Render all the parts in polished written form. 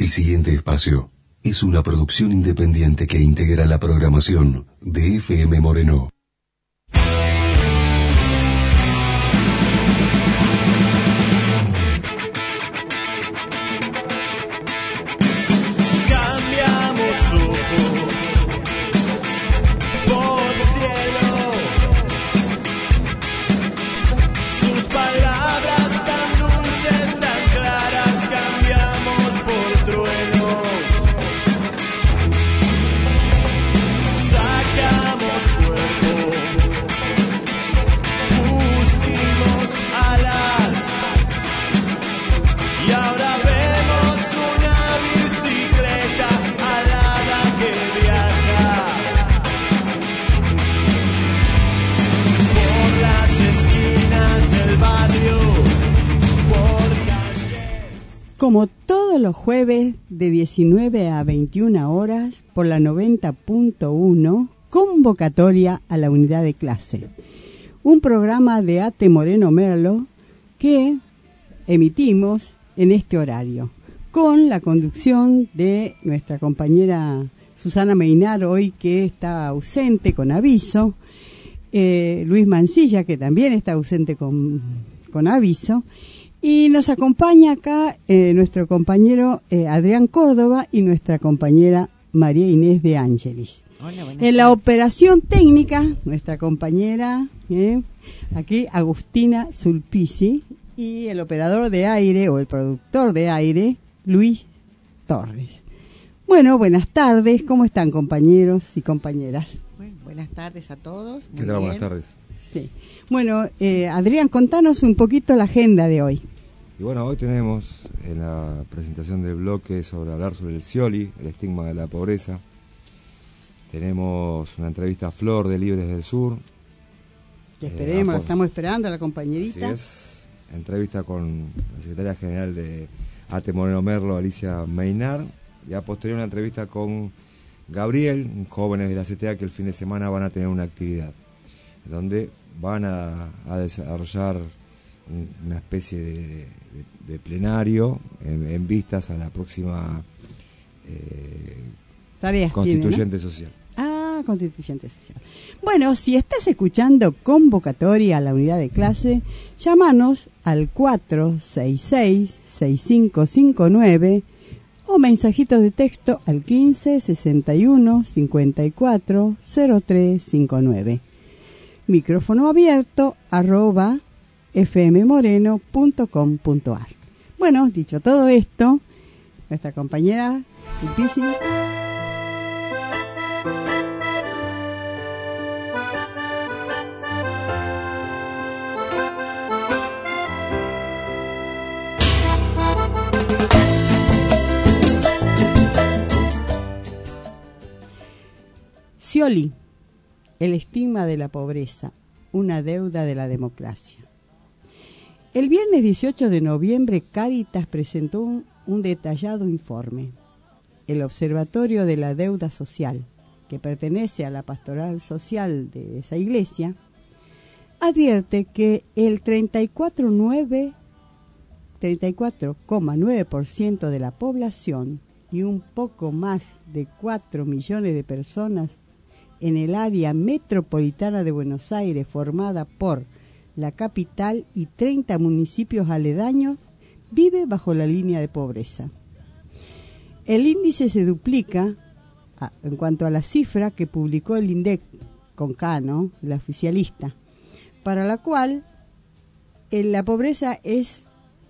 El siguiente espacio es una producción independiente que integra la programación de FM Moreno. Como todos los jueves de 19 a 21 horas por la 90.1, convocatoria a la unidad de clase. Un programa de ATE Moreno Merlo que emitimos en este horario, con la conducción de nuestra compañera Susana Meinar, hoy que está ausente con aviso, Luis Mancilla, que también está ausente con aviso, y nos acompaña acá nuestro compañero Adrián Córdoba y nuestra compañera María Inés de Ángelis. Hola, en la operación técnica, nuestra compañera, aquí Agustina Sulpici, y el operador de aire o el productor de aire, Luis Torres. Bueno, buenas tardes, ¿cómo están compañeros y compañeras? Bueno, buenas tardes a todos. ¿Qué tal? Buenas tardes. Sí. Bueno, Adrián, contanos un poquito la agenda de hoy. Y bueno, hoy tenemos en la presentación del bloque hablar sobre el Scioli, el estigma de la pobreza. Tenemos una entrevista a Flor de Libres del Sur. Esperemos, estamos esperando a la compañerita. Así es, entrevista con la secretaria general de ATE Moreno Merlo, Alicia Meinar. Y a posterior una entrevista con Gabriel, jóvenes de la CTA que el fin de semana van a tener una actividad donde van a desarrollar una especie de plenario en vistas a la próxima constituyente social. Ah, constituyente social. Bueno, si estás escuchando convocatoria a la unidad de clase, llámanos al 466-6559 o mensajitos de texto al 15 61 54 0359. Micrófono abierto @fmmoreno.com.ar. Bueno, dicho todo esto, nuestra compañera Sulpici. Scioli, el estigma de la pobreza, una deuda de la democracia. El viernes 18 de noviembre, Cáritas presentó un detallado informe. El Observatorio de la Deuda Social, que pertenece a la pastoral social de esa iglesia, advierte que el 34,9% de la población y un poco más de 4 millones de personas en el área metropolitana de Buenos Aires, formada por la capital y 30 municipios aledaños, vive bajo la línea de pobreza. El índice se duplica en cuanto a la cifra que publicó el INDEC con K, ¿no?, la oficialista, para la cual la pobreza es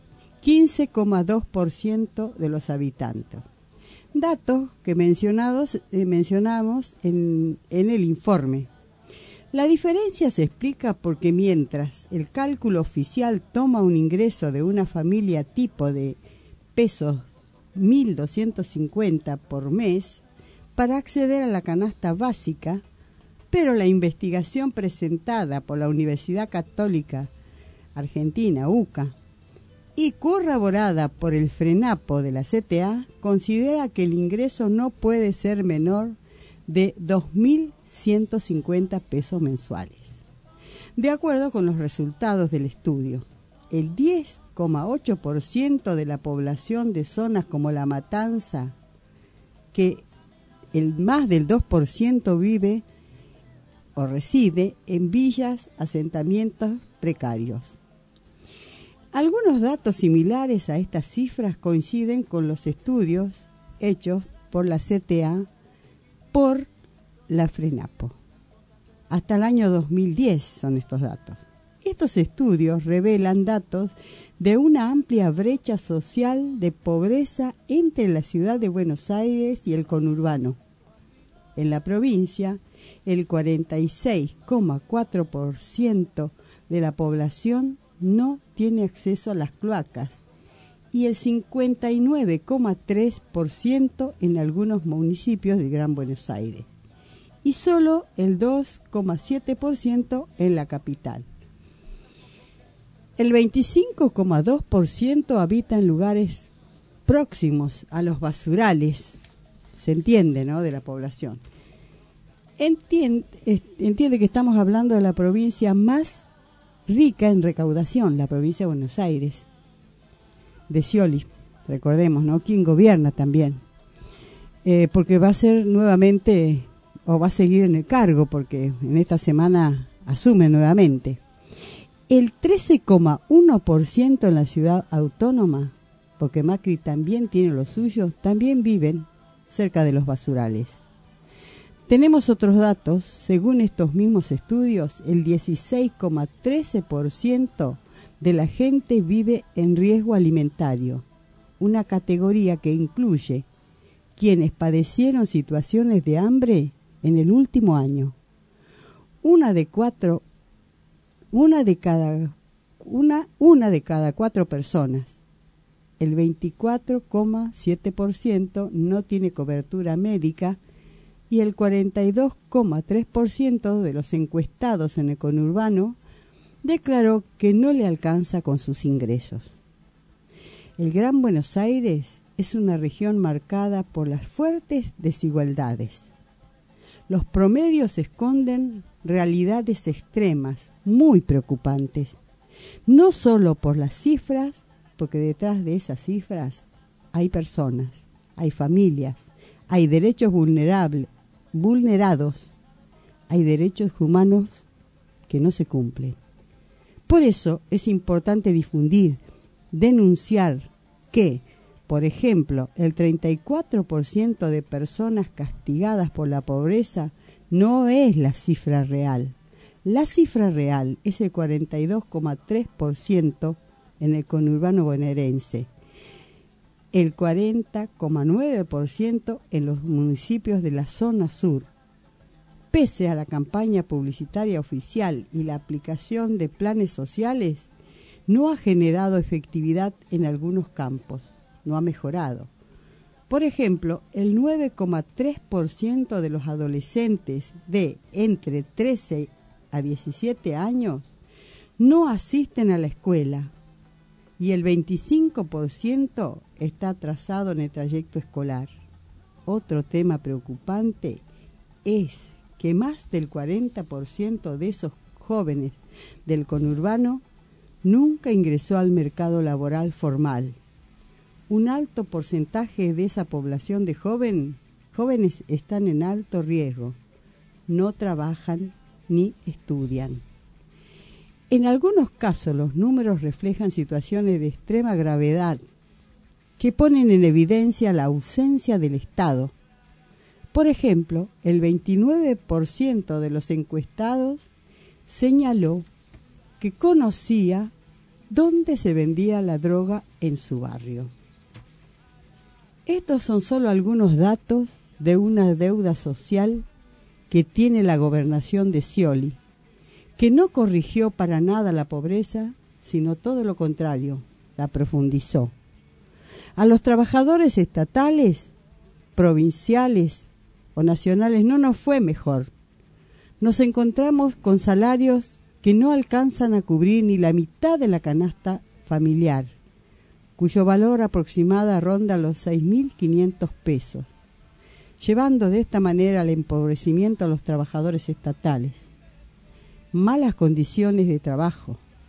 15,2% de los habitantes. Datos que mencionamos en el informe. La diferencia se explica porque mientras el cálculo oficial toma un ingreso de una familia tipo de pesos 1.250 por mes para acceder a la canasta básica, pero la investigación presentada por la Universidad Católica Argentina, UCA, y corroborada por el FRENAPO de la CTA, considera que el ingreso no puede ser menor de 2.150 pesos mensuales. De acuerdo con los resultados del estudio, el 10,5% 13,8% de la población de zonas como La Matanza, que el más del 2% vive o reside en villas, asentamientos precarios. Algunos datos similares a estas cifras coinciden con los estudios hechos por la CTA por la FRENAPO. Hasta el año 2010 son estos datos. Estos estudios revelan datos de una amplia brecha social de pobreza entre la ciudad de Buenos Aires y el conurbano. En la provincia, el 46,4% de la población no tiene acceso a las cloacas y el 59,3% en algunos municipios de Gran Buenos Aires y solo el 2,7% en la capital. El 25,2% habita en lugares próximos a los basurales, se entiende, ¿no?, de la población. Entiende que estamos hablando de la provincia más rica en recaudación, la provincia de Buenos Aires, de Scioli, recordemos, ¿no?, quien gobierna también, porque va a ser nuevamente, o va a seguir en el cargo, porque en esta semana asume nuevamente. El 13,1% en la ciudad autónoma, porque Macri también tiene los suyos, también viven cerca de los basurales. Tenemos otros datos. Según estos mismos estudios, el 16,13% de la gente vive en riesgo alimentario, una categoría que incluye quienes padecieron situaciones de hambre en el último año. Una de cada 4 personas, el 24,7% no tiene cobertura médica y el 42,3% de los encuestados en el conurbano declaró que no le alcanza con sus ingresos. El Gran Buenos Aires es una región marcada por las fuertes desigualdades. Los promedios esconden realidades extremas, muy preocupantes, no solo por las cifras, porque detrás de esas cifras hay personas, hay familias, hay derechos vulnerados, hay derechos humanos que no se cumplen. Por eso es importante difundir, denunciar que, por ejemplo, el 34% de personas castigadas por la pobreza no es la cifra real. La cifra real es el 42,3% en el conurbano bonaerense, el 40,9% en los municipios de la zona sur. Pese a la campaña publicitaria oficial y la aplicación de planes sociales, no ha generado efectividad en algunos campos, no ha mejorado. Por ejemplo, el 9,3% de los adolescentes de entre 13 a 17 años no asisten a la escuela y el 25% está atrasado en el trayecto escolar. Otro tema preocupante es que más del 40% de esos jóvenes del conurbano nunca ingresó al mercado laboral formal. Un alto porcentaje de esa población de jóvenes están en alto riesgo, no trabajan ni estudian. En algunos casos los números reflejan situaciones de extrema gravedad que ponen en evidencia la ausencia del Estado. Por ejemplo, el 29% de los encuestados señaló que conocía dónde se vendía la droga en su barrio. Estos son solo algunos datos de una deuda social que tiene la gobernación de Scioli, que no corrigió para nada la pobreza, sino todo lo contrario, la profundizó. A los trabajadores estatales, provinciales o nacionales no nos fue mejor. Nos encontramos con salarios que no alcanzan a cubrir ni la mitad de la canasta familiar, cuyo valor aproximado ronda los 6.500 pesos, llevando de esta manera al empobrecimiento a los trabajadores estatales. Malas condiciones de trabajo,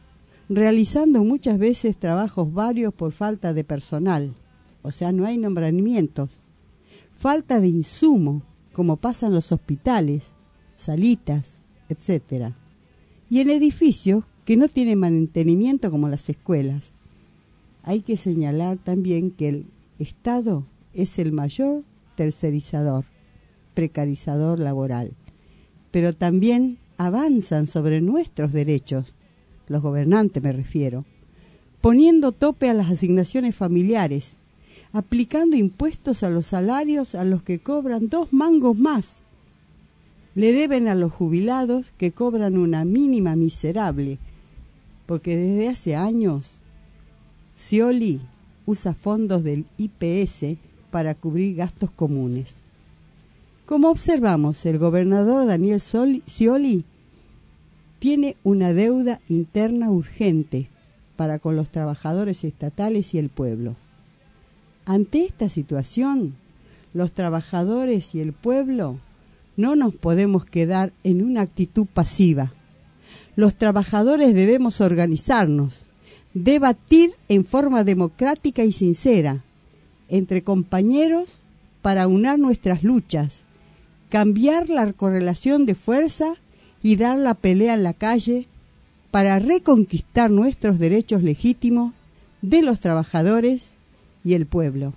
realizando muchas veces trabajos varios por falta de personal, o sea, no hay nombramientos, falta de insumo, como pasa en los hospitales, salitas, etc. Y en edificios que no tienen mantenimiento como las escuelas. Hay que señalar también que el Estado es el mayor tercerizador, precarizador laboral, pero también avanzan sobre nuestros derechos, los gobernantes me refiero, poniendo tope a las asignaciones familiares, aplicando impuestos a los salarios a los que cobran 2 mangos más. Le deben a los jubilados que cobran una mínima miserable, porque desde hace años Scioli usa fondos del IPS para cubrir gastos comunes. Como observamos, el gobernador Daniel Scioli tiene una deuda interna urgente para con los trabajadores estatales y el pueblo. Ante esta situación, los trabajadores y el pueblo no nos podemos quedar en una actitud pasiva. Los trabajadores debemos organizarnos, debatir en forma democrática y sincera entre compañeros para unar nuestras luchas, cambiar la correlación de fuerza y dar la pelea en la calle para reconquistar nuestros derechos legítimos de los trabajadores y el pueblo.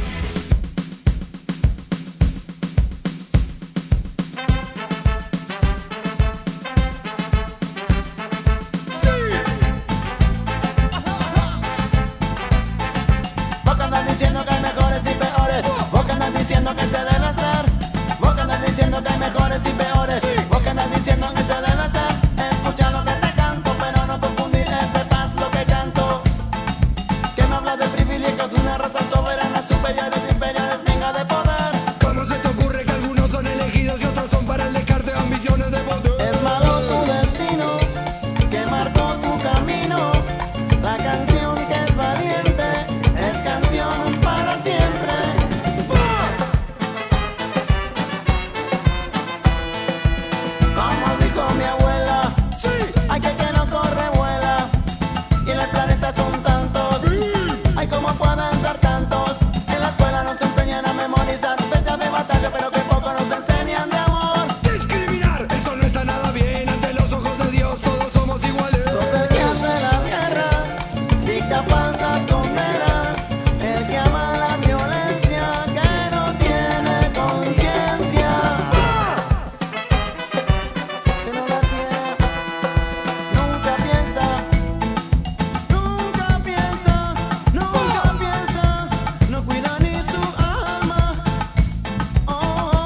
Vos que andas diciendo que hay mejores y peores, vos que andas diciendo que se debe hacer, vos que andas diciendo que hay mejores y peores, vos que andas diciendo que se debe hacer, escucha lo que te canto, pero no confundir este paz lo que canto, que me habla de privilegios de una raza soberana, superiores, inferiores, venga de poder. ¿Cómo se te ocurre que algunos son elegidos y otros son para el descarte de ambiciones de poder? Es malo tu destino, que marcó tu camino, la canción que es valiente, es canción para siempre. Como dijo mi abuela, hay que no corre vuela, y en el planeta son tantos, hay como pueden ser tantos. En la escuela nos enseñan a memorizar fechas de batalla, pero que poco nos enseñan de amor. Discriminar, eso no está nada bien. Ante los ojos de Dios todos somos iguales. Sos el que hace la guerra, dicta falsas condenas, el que ama la violencia, que no tiene conciencia, que no la tiene, nunca piensa, nunca piensa, nunca piensa, no cuida ni su alma. Oh,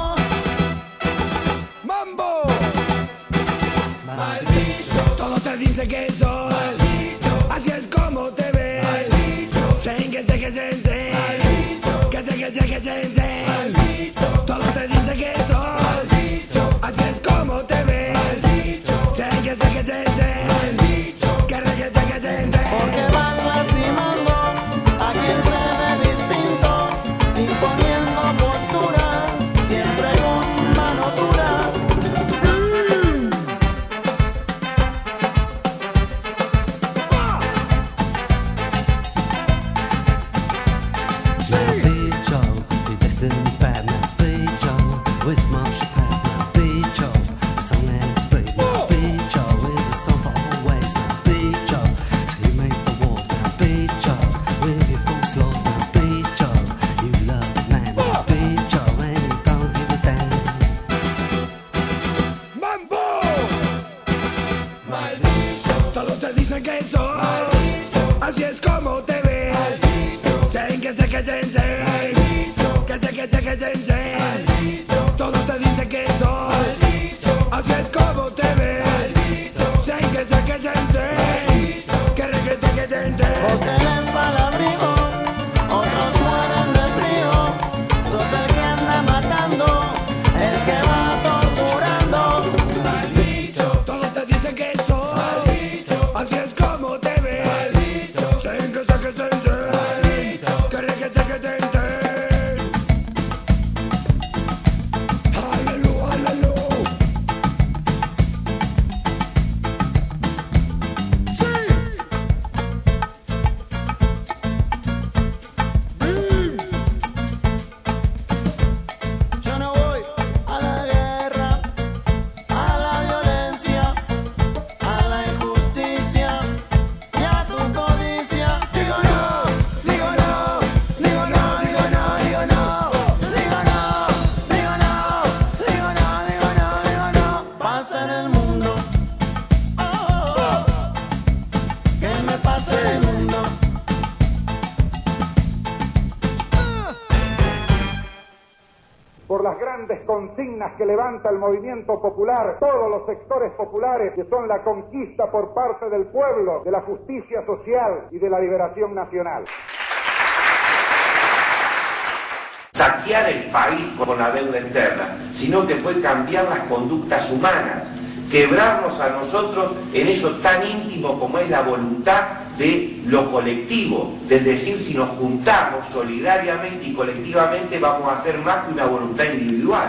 por las grandes consignas que levanta el movimiento popular, todos los sectores populares, que son la conquista por parte del pueblo, de la justicia social y de la liberación nacional. Saquear el país con la deuda externa, sino que fue cambiar las conductas humanas, quebrarnos a nosotros en eso tan íntimo como es la voluntad de lo colectivo, del decir, si nos juntamos solidariamente y colectivamente vamos a hacer más que una voluntad individual.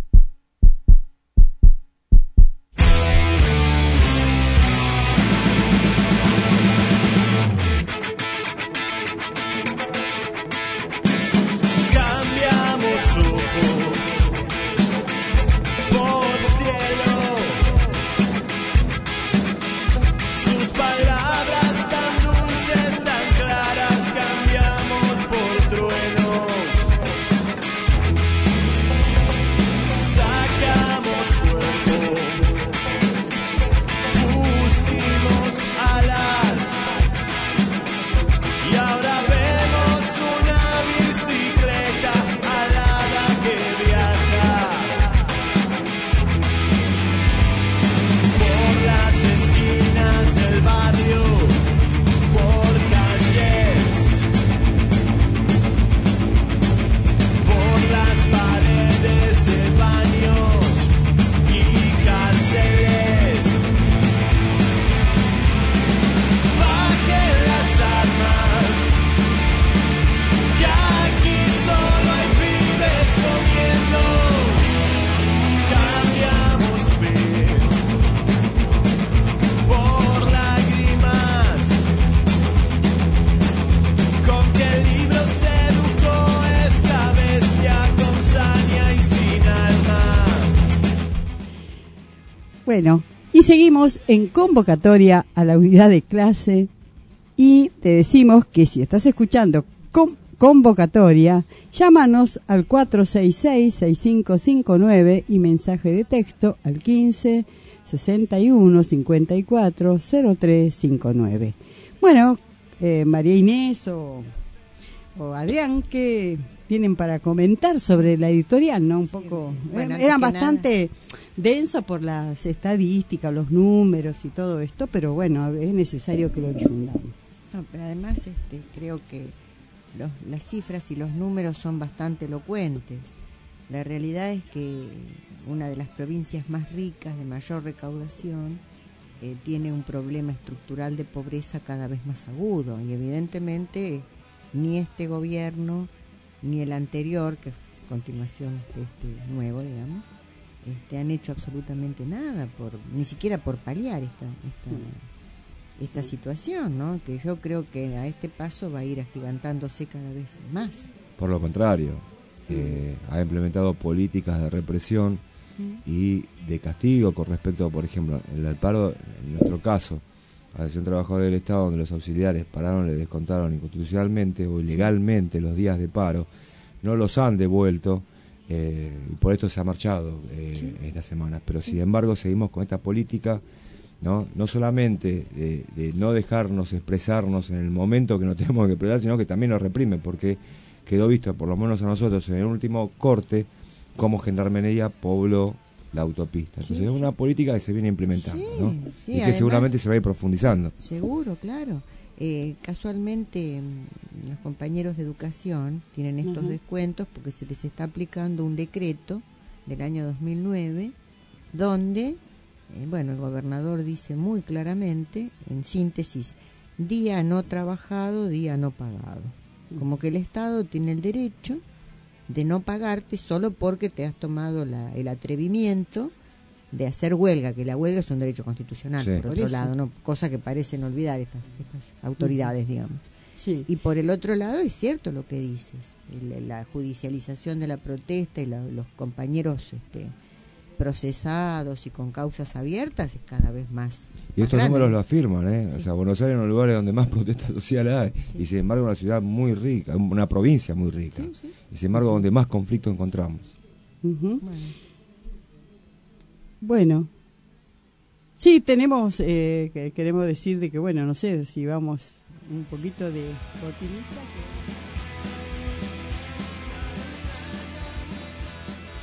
Bueno, y seguimos en convocatoria a la unidad de clase y te decimos que si estás escuchando convocatoria, llámanos al 466-6559 y mensaje de texto al 15 61 54 0359. Bueno, María Inés o Adrián, ¿qué tienen para comentar sobre la editorial? ¿No? Un poco, bueno, eran bastante densos por las estadísticas, los números y todo esto, pero bueno, es necesario que lo difundamos. No, pero además creo que las cifras y los números son bastante elocuentes. La realidad es que una de las provincias más ricas, de mayor recaudación, tiene un problema estructural de pobreza cada vez más agudo, y evidentemente ni este gobierno ni el anterior, que es continuación de este nuevo, digamos, han hecho absolutamente nada, ni siquiera por paliar esta situación, ¿no? Que yo creo que a este paso va a ir agigantándose cada vez más. Por lo contrario, ha implementado políticas de represión y de castigo con respecto, por ejemplo, el paro, en nuestro caso, a la Asociación de Trabajadores del Estado, donde los auxiliares pararon, le descontaron inconstitucionalmente o ilegalmente los días de paro, no los han devuelto, y por esto se ha marchado esta semana. Pero sin embargo seguimos con esta política, no solamente de no dejarnos expresarnos en el momento que nos tenemos que expresar, sino que también nos reprimen, porque quedó visto, por lo menos a nosotros, en el último corte, cómo Gendarmería pobló la autopista. Entonces es una política que se viene implementando, ¿no? Y que además, seguramente se va a ir profundizando. Seguro, claro. Casualmente los compañeros de educación tienen estos descuentos porque se les está aplicando un decreto del año 2009 donde, el gobernador dice muy claramente, en síntesis, día no trabajado, día no pagado. Como que el Estado tiene el derecho de no pagarte solo porque te has tomado el atrevimiento de hacer huelga, que la huelga es un derecho constitucional, por otro lado, ¿no? Cosa que parecen olvidar estas autoridades, digamos. Sí. Y por el otro lado es cierto lo que dices, la judicialización de la protesta y los compañeros procesados y con causas abiertas es cada vez más. Y estos números lo afirman, Sí. O sea, Buenos Aires es uno de los lugares donde más protesta social hay, y sin embargo una ciudad muy rica, una provincia muy rica, y sin embargo donde más conflictos encontramos. Bueno, sí, tenemos, queremos decir de que, no sé si vamos un poquito de cortinita.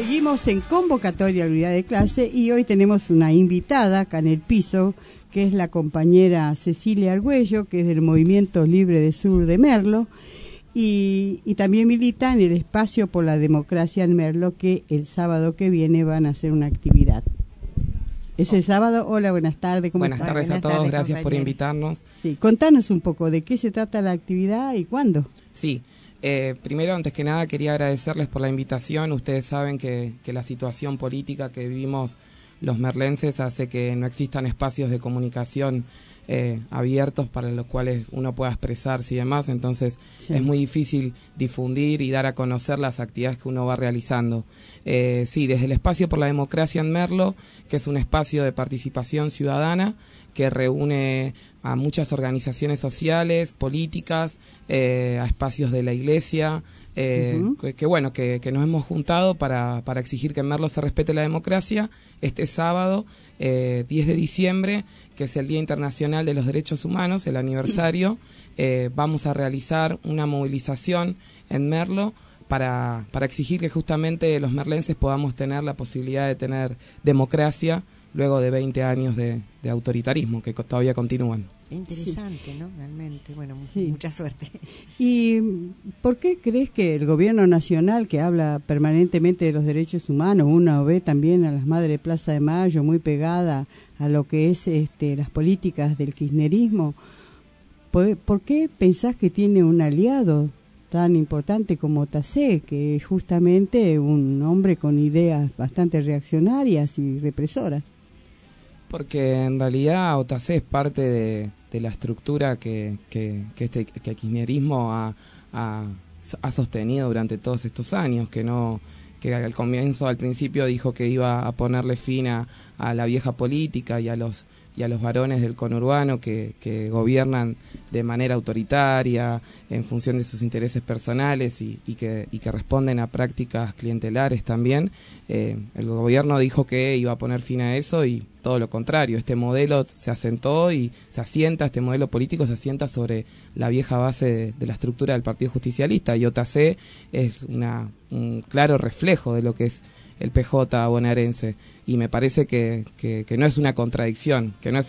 Seguimos en convocatoria a la unidad de clase y hoy tenemos una invitada acá en el piso, que es la compañera Cecilia Argüello, que es del Movimiento Libre de Sur de Merlo, y también milita en el Espacio por la Democracia en Merlo, que el sábado que viene van a hacer una actividad. Ese sábado. Hola, buenas tardes. Buenas tardes a todos, gracias por invitarnos. Sí, contanos un poco de qué se trata la actividad y cuándo. Sí. Primero, antes que nada, quería agradecerles por la invitación. Ustedes saben que la situación política que vivimos los merlenses hace que no existan espacios de comunicación abiertos para los cuales uno pueda expresarse y demás. Entonces, es muy difícil difundir y dar a conocer las actividades que uno va realizando. Sí, desde el Espacio por la Democracia en Merlo, que es un espacio de participación ciudadana que reúne a muchas organizaciones sociales, políticas, a espacios de la iglesia, que nos hemos juntado para exigir que en Merlo se respete la democracia. Este sábado, 10 de diciembre, que es el Día Internacional de los Derechos Humanos, el aniversario, vamos a realizar una movilización en Merlo para exigir que justamente los merlenses podamos tener la posibilidad de tener democracia luego de 20 años de autoritarismo que todavía continúan. Interesante, ¿no? Realmente, bueno, mucha suerte. ¿Y por qué crees que el gobierno nacional, que habla permanentemente de los derechos humanos, uno ve también a las Madres de Plaza de Mayo muy pegada a lo que es las políticas del kirchnerismo, ¿por qué pensás que tiene un aliado tan importante como Tassé, que es justamente un hombre con ideas bastante reaccionarias y represoras? Porque en realidad OTACE es parte de la estructura que el kirchnerismo ha sostenido durante todos estos años, que al principio dijo que iba a ponerle fin a la vieja política y a los varones del conurbano que gobiernan de manera autoritaria en función de sus intereses personales y que responden a prácticas clientelares también. El gobierno dijo que iba a poner fin a eso y todo lo contrario. Este modelo se asentó y este modelo político se asienta sobre la vieja base de la estructura del Partido Justicialista, y OTACE es un claro reflejo de lo que es el PJ bonaerense, y me parece que no es una contradicción,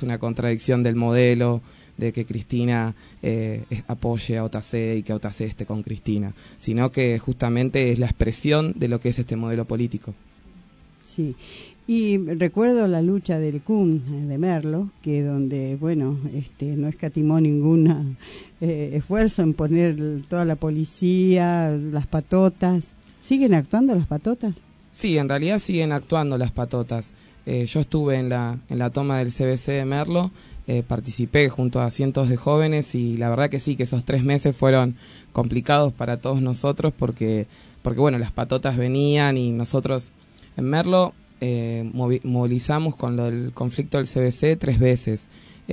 del modelo de que Cristina apoye a OTACE y que OTACE esté con Cristina, sino que justamente es la expresión de lo que es este modelo político. Sí, y recuerdo la lucha del CUM de Merlo, que donde, no escatimó ningún esfuerzo en poner toda la policía, las patotas. ¿Siguen actuando las patotas? Sí, en realidad siguen actuando las patotas. Yo estuve en la toma del CBC de Merlo, participé junto a cientos de jóvenes, y la verdad que sí, que esos 3 meses fueron complicados para todos nosotros porque las patotas venían, y nosotros en Merlo movilizamos con el conflicto del CBC 3 veces.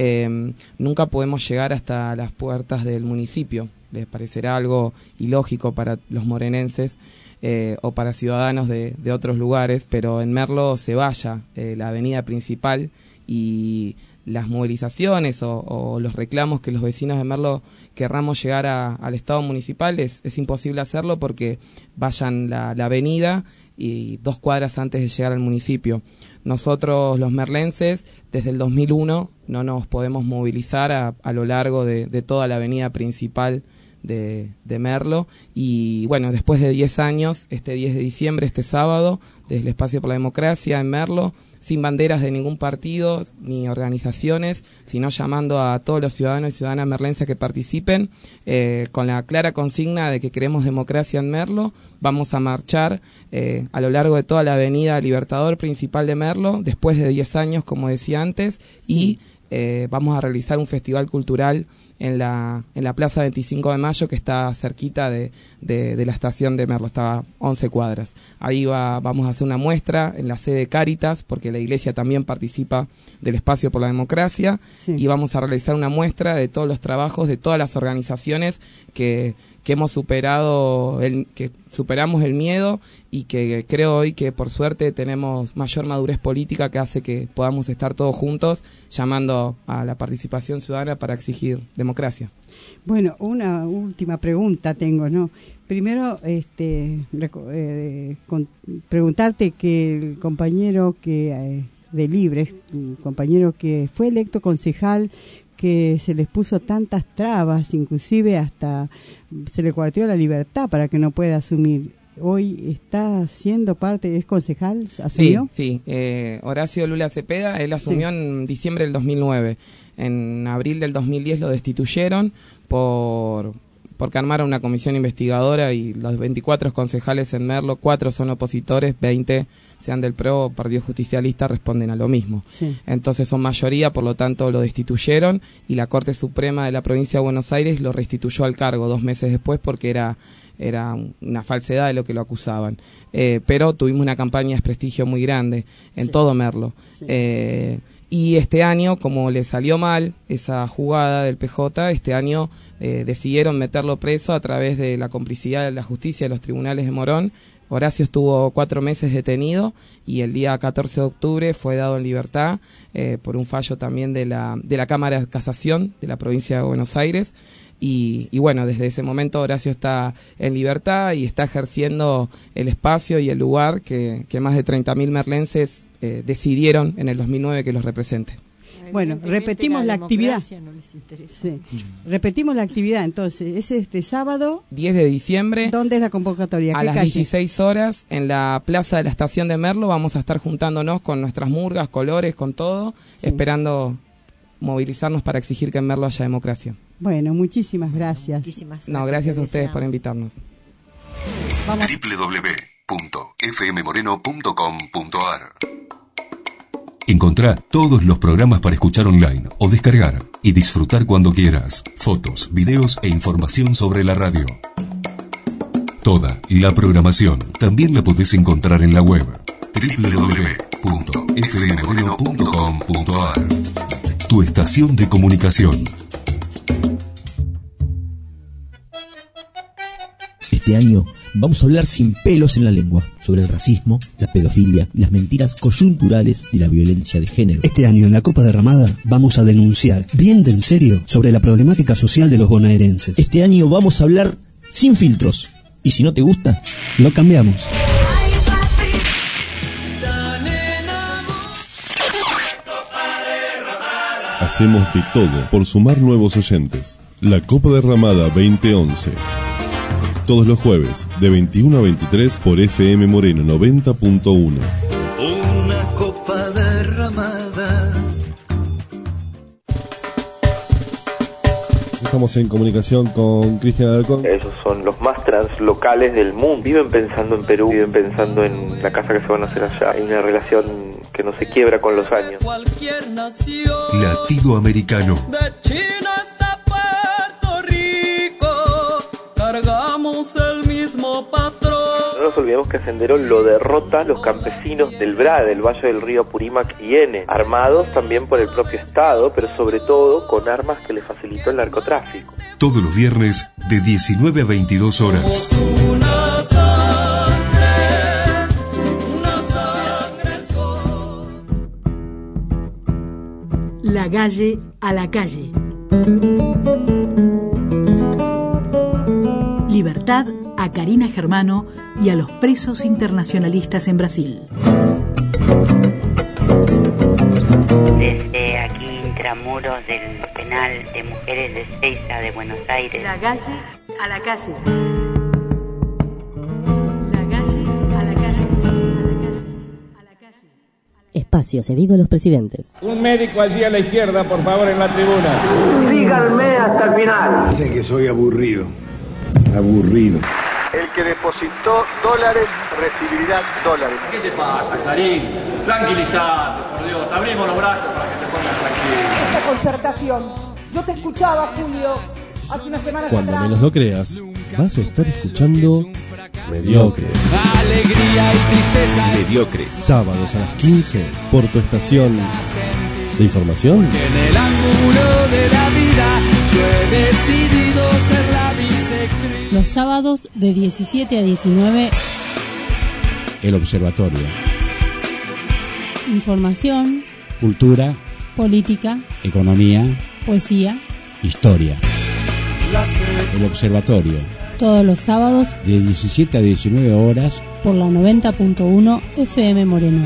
Nunca podemos llegar hasta las puertas del municipio. Les parecerá algo ilógico para los morenenses o para ciudadanos de otros lugares, pero en Merlo se vaya la avenida principal, y las movilizaciones o los reclamos que los vecinos de Merlo querramos llegar al Estado municipal es imposible hacerlo porque vayan la avenida y 2 cuadras antes de llegar al municipio. Nosotros los merlenses desde el 2001 no nos podemos movilizar a lo largo de toda la avenida principal de Merlo, y después de 10 años, este 10 de diciembre, este sábado, desde el Espacio por la Democracia en Merlo, sin banderas de ningún partido ni organizaciones, sino llamando a todos los ciudadanos y ciudadanas merlenses que participen, con la clara consigna de que queremos democracia en Merlo. Vamos a marchar a lo largo de toda la avenida Libertador principal de Merlo, después de 10 años, como decía antes, y vamos a realizar un festival cultural en la Plaza 25 de Mayo, que está cerquita de la estación de Merlo, está a 11 cuadras. Ahí vamos a hacer una muestra en la sede Cáritas, porque la iglesia también participa del Espacio por la Democracia, y vamos a realizar una muestra de todos los trabajos de todas las organizaciones que superamos el miedo, y que creo hoy que por suerte tenemos mayor madurez política, que hace que podamos estar todos juntos llamando a la participación ciudadana para exigir democracia. Bueno, una última pregunta tengo, ¿no? Primero, preguntarte que el compañero que de Libres, un compañero que fue electo concejal, que se les puso tantas trabas, inclusive hasta se le coartó la libertad para que no pueda asumir. Hoy está siendo parte, ¿es concejal? ¿Asumió? Sí. Horacio Lula Cepeda, él asumió en diciembre del 2009. En abril del 2010 lo destituyeron porque armaron una comisión investigadora y los 24 concejales en Merlo, 4 son opositores, 20 sean del PRO o Partido Justicialista, responden a lo mismo. Sí. Entonces son mayoría, por lo tanto lo destituyeron y la Corte Suprema de la provincia de Buenos Aires lo restituyó al cargo 2 meses después porque era una falsedad de lo que lo acusaban. Pero tuvimos una campaña de desprestigio muy grande en todo Merlo. Sí. Y este año, como le salió mal esa jugada del PJ, este año decidieron meterlo preso a través de la complicidad de la justicia de los tribunales de Morón. Horacio estuvo 4 meses detenido y el día 14 de octubre fue dado en libertad por un fallo también de la Cámara de Casación de la provincia de Buenos Aires. Y bueno, desde ese momento Horacio está en libertad y está ejerciendo el espacio y el lugar que más de 30.000 merlenses decidieron en el 2009 que los represente. Bueno, repetimos la actividad. No les interesa. Sí. Repetimos la actividad, entonces, es este sábado 10 de diciembre. ¿Dónde es la convocatoria? A las 16 horas en la plaza de la estación de Merlo. Vamos a estar juntándonos con nuestras murgas, colores, con todo, esperando movilizarnos para exigir que en Merlo haya democracia. Bueno, muchísimas gracias. Gracias a ustedes por invitarnos. www.fmmoreno.com.ar. Encontrá todos los programas para escuchar online o descargar y disfrutar cuando quieras. Fotos, videos e información sobre la radio. Toda la programación también la podés encontrar en la web www.fmmoreno.com.ar. Tu estación de comunicación. Este año vamos a hablar sin pelos en la lengua sobre el racismo, la pedofilia y las mentiras coyunturales de la violencia de género. Este año en la Copa Derramada vamos a denunciar bien de en serio sobre la problemática social de los bonaerenses. Este año vamos a hablar sin filtros y si no te gusta, lo cambiamos. Hacemos de todo por sumar nuevos oyentes. La Copa Derramada 2011. Todos los jueves, de 21 a 23, por FM Moreno 90.1. Una copa derramada. Estamos en comunicación con Cristian Alarcón. Esos son los más translocales del mundo. Viven pensando en Perú, viven pensando en la casa que se van a hacer allá. Hay una relación que no se quiebra con los años. Latido americano. De China hasta Puerto Rico, cargamos el mismo patrón. No nos olvidemos que Sendero lo derrota los campesinos del BRA, del Valle del Río Apurímac y N, armados también por el propio Estado, pero sobre todo con armas que le facilitó el narcotráfico. Todos los viernes de 19 a 22 horas. La calle a la calle. Libertad a Karina Germano y a los presos internacionalistas en Brasil. Desde aquí, intramuros del penal de mujeres de Ezeiza de Buenos Aires. La calle a la calle. La calle a la calle. Espacio cedido a los presidentes. Un médico allí a la izquierda, por favor, en la tribuna. Síganme hasta el final. Dicen que soy aburrido. Aburrido. El que depositó dólares recibirá dólares. ¿Qué te pasa, Clarín? Tranquilizate, por Dios. Te abrimos los brazos para que te pongas tranquilo. Esta concertación. Yo te escuchaba, Julio, hace unas semanas atrás. Cuando menos lo creas, vas a estar escuchando Mediocre. Alegría y tristeza. Mediocre. Sábados a las 15 por tu estación de información. En el ángulo de la vida yo he decidido ser la bisectriz. Los sábados de 17 a 19. El Observatorio. Información. Cultura. Política. Economía. Poesía. Historia. El Observatorio. Todos los sábados de 17 a 19 horas por la 90.1 FM Moreno.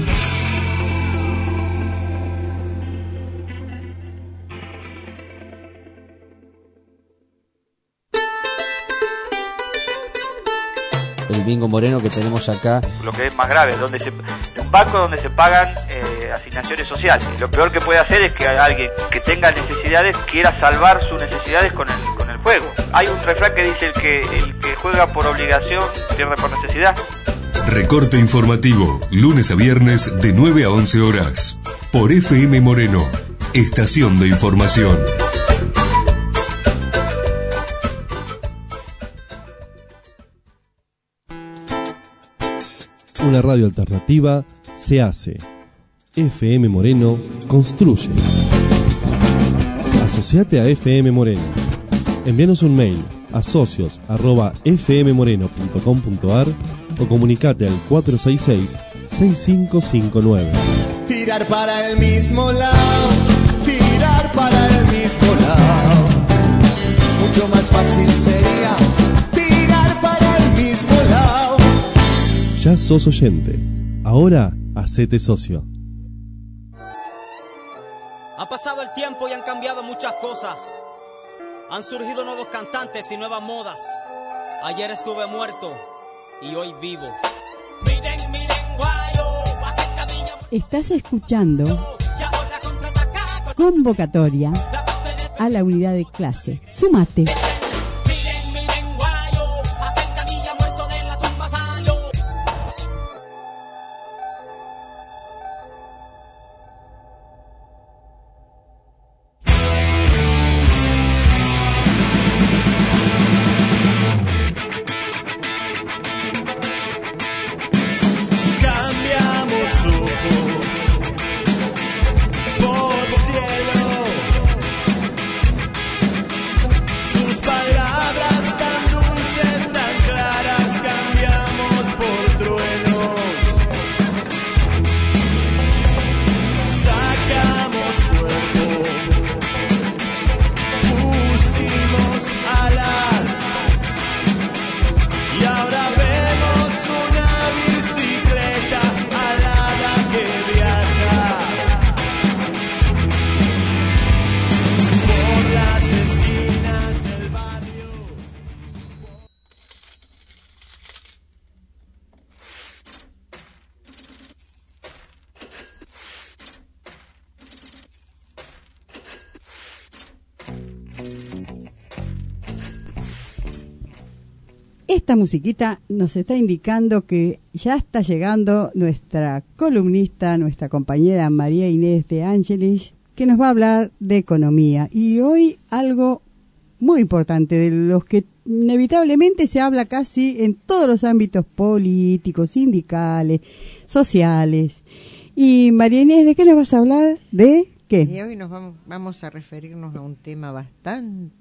El bingo moreno que tenemos acá. Lo que es más grave, un banco donde se pagan asignaciones sociales. Lo peor que puede hacer es que alguien que tenga necesidades quiera salvar sus necesidades con el juego. Hay un refrán que dice el que juega por obligación pierde por necesidad. Recorte informativo, lunes a viernes de 9 a 11 horas. Por FM Moreno, estación de información. Una radio alternativa se hace. FM Moreno construye. Asociate a FM Moreno. Envíanos un mail a socios@fmmoreno.com.ar o comunicate al 466-6559. Tirar para el mismo lado, tirar para el mismo lado. Mucho más fácil sería tirar para el mismo lado. Ya sos oyente. Ahora, hacete socio. Ha pasado el tiempo y han cambiado muchas cosas. Han surgido nuevos cantantes y nuevas modas. Ayer estuve muerto y hoy vivo. Estás escuchando Convocatoria a la unidad de clase. Súmate. Esta musiquita nos está indicando que ya está llegando nuestra columnista, nuestra compañera María Inés de Ángelis, que nos va a hablar de economía. Y hoy algo muy importante, de los que inevitablemente se habla casi en todos los ámbitos políticos, sindicales, sociales. Y María Inés, ¿de qué nos vas a hablar? ¿De qué? Y hoy nos vamos a referirnos a un tema bastante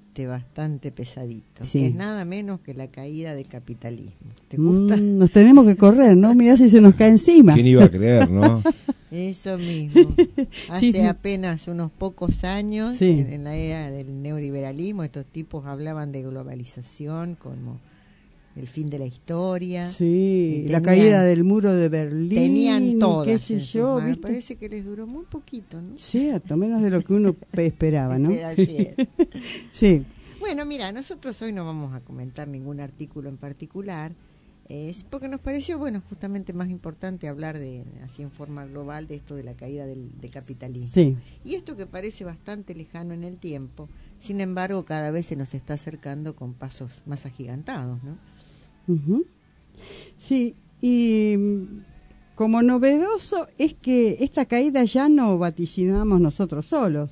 pesadito, sí, que es nada menos que la caída del capitalismo. ¿Te gusta? Nos tenemos que correr, ¿no? Mirá si se nos cae encima. ¿Quién iba a creer, no? Eso mismo. Hace sí, apenas unos pocos años, sí, en la era del neoliberalismo, estos tipos hablaban de globalización como el fin de la historia. Sí, la caída del muro de Berlín. Tenían todas. Qué sé yo, me parece que les duró muy poquito, ¿no? Cierto, menos de lo que uno esperaba, ¿no? Así es. Sí. Bueno, mira, nosotros hoy no vamos a comentar ningún artículo en particular, porque nos pareció, bueno, justamente más importante hablar de, así en forma global, de esto de la caída del capitalismo. Sí. Y esto que parece bastante lejano en el tiempo, sin embargo, cada vez se nos está acercando con pasos más agigantados, ¿no? Uh-huh. Sí, y como novedoso es que esta caída ya no vaticinamos nosotros solos.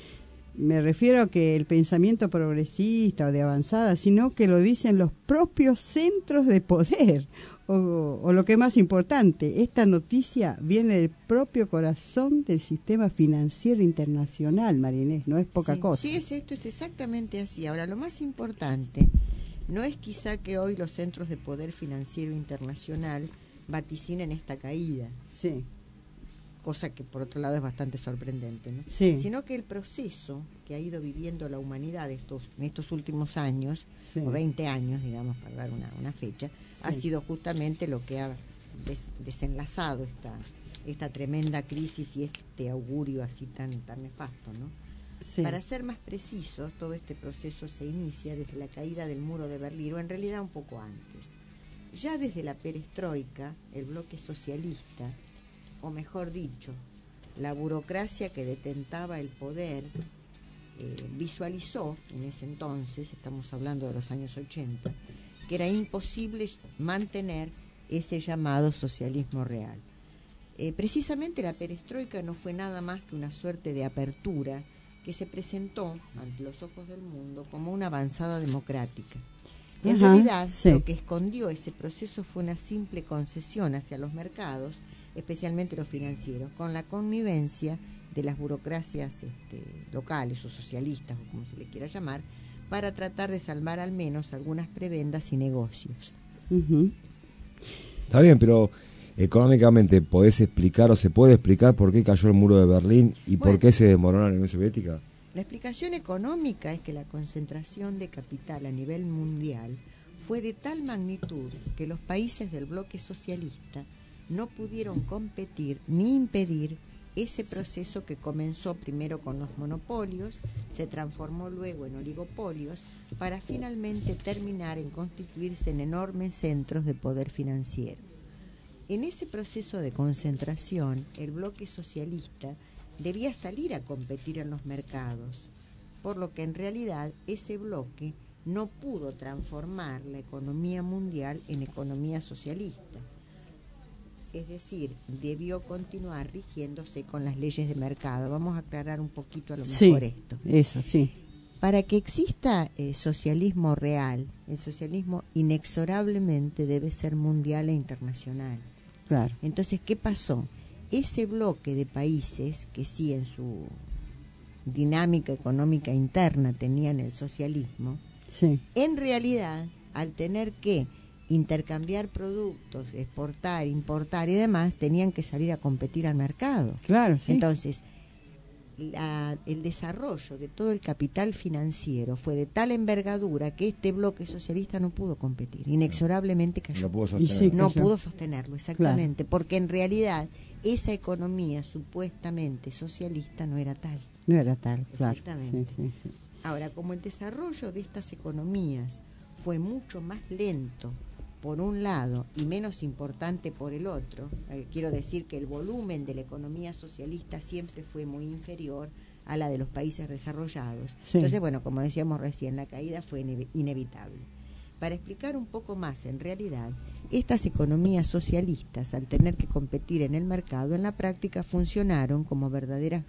Me refiero a que el pensamiento progresista o de avanzada, sino que lo dicen los propios centros de poder. O lo que es más importante, esta noticia viene del propio corazón del sistema financiero internacional, María Inés, no es poca cosa. Sí, esto es exactamente así. Ahora, lo más importante no es quizá que hoy los centros de poder financiero internacional vaticinen esta caída. Sí. cosa que por otro lado es bastante sorprendente, ¿no? Sí. Sino que el proceso que ha ido viviendo la humanidad en estos últimos años, Sí. o 20 años, digamos, para dar una fecha, ha Sí. sido justamente lo que ha desenlazado esta tremenda crisis y este augurio así tan nefasto, ¿no? Sí. Para ser más precisos, todo este proceso se inicia desde la caída del muro de Berlín, o en realidad un poco antes. Ya desde la perestroika, el bloque socialista, o mejor dicho, la burocracia que detentaba el poder, visualizó en ese entonces, estamos hablando de los años 80, que era imposible mantener ese llamado socialismo real. Precisamente la perestroika no fue nada más que una suerte de apertura que se presentó ante los ojos del mundo como una avanzada democrática. En realidad, sí. lo que escondió ese proceso fue una simple concesión hacia los mercados, especialmente los financieros, con la connivencia de las burocracias locales o socialistas, o como se le quiera llamar, para tratar de salvar al menos algunas prebendas y negocios. Uh-huh. Está bien, pero económicamente, ¿podés explicar o se puede explicar por qué cayó el muro de Berlín y por qué se demoró la Unión Soviética? La explicación económica es que la concentración de capital a nivel mundial fue de tal magnitud que los países del bloque socialista no pudieron competir ni impedir ese proceso que comenzó primero con los monopolios, se transformó luego en oligopolios, para finalmente terminar en constituirse en enormes centros de poder financiero. En ese proceso de concentración, el bloque socialista debía salir a competir en los mercados, por lo que en realidad ese bloque no pudo transformar la economía mundial en economía socialista. Es decir, debió continuar rigiéndose con las leyes de mercado. Vamos a aclarar un poquito a lo mejor esto. Eso, sí. Para que exista socialismo real, el socialismo inexorablemente debe ser mundial e internacional. Claro. Entonces, ¿qué pasó? Ese bloque de países que sí en su dinámica económica interna tenían el socialismo, sí. En realidad, al tener que intercambiar productos, exportar, importar y demás, tenían que salir a competir al mercado. Claro, sí. Entonces, el desarrollo de todo el capital financiero fue de tal envergadura que este bloque socialista no pudo competir, inexorablemente cayó. No pudo sostenerlo. Sí, no cayó. pudo sostenerlo, exactamente, porque en realidad esa economía supuestamente socialista no era tal. No era tal, claro. Exactamente. Sí, sí, sí. Ahora, como el desarrollo de estas economías fue mucho más lento por un lado y menos importante por el otro, quiero decir que el volumen de la economía socialista siempre fue muy inferior a la de los países desarrollados. Sí. Entonces, bueno, como decíamos recién, la caída fue inevitable. Para explicar un poco más, en realidad, estas economías socialistas, al tener que competir en el mercado, en la práctica funcionaron como verdaderos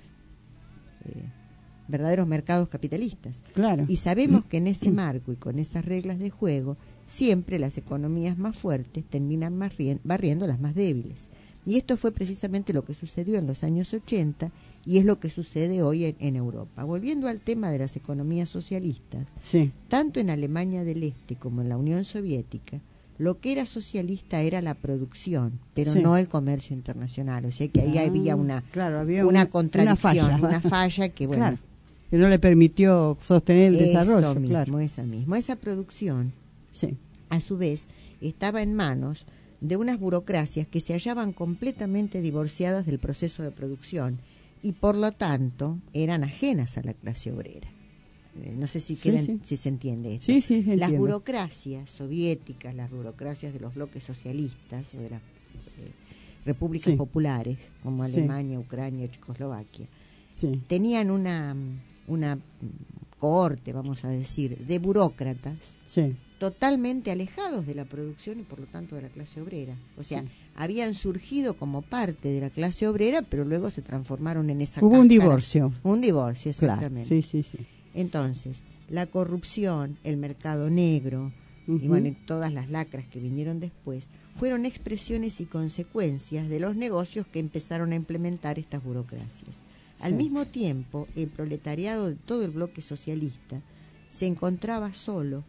mercados capitalistas. Claro. Y sabemos que en ese marco y con esas reglas de juego, siempre las economías más fuertes terminan barriendo las más débiles. Y esto fue precisamente lo que sucedió en los años 80 y es lo que sucede hoy en Europa. Volviendo al tema de las economías socialistas, sí. Tanto en Alemania del Este como en la Unión Soviética, lo que era socialista era la producción, pero sí. no el comercio internacional. O sea que ahí había una una contradicción, falla. una falla que, bueno, claro, que no le permitió sostener el desarrollo. Mismo, claro. Esa producción, sí. A su vez, estaba en manos de unas burocracias que se hallaban completamente divorciadas del proceso de producción y por lo tanto eran ajenas a la clase obrera. No sé si se entiende esto. Sí, sí, las burocracias soviéticas, las burocracias de los bloques socialistas o de las repúblicas populares como Alemania, Ucrania, Checoslovaquia, tenían una cohorte, vamos a decir, de burócratas totalmente alejados de la producción y por lo tanto de la clase obrera. O sea, habían surgido como parte de la clase obrera, pero luego se transformaron en esa Hubo un divorcio. Un divorcio, exactamente. Claro. Sí. Entonces, la corrupción, el mercado negro y bueno, y todas las lacras que vinieron después fueron expresiones y consecuencias de los negocios que empezaron a implementar estas burocracias. Al mismo tiempo, el proletariado de todo el bloque socialista se encontraba solo,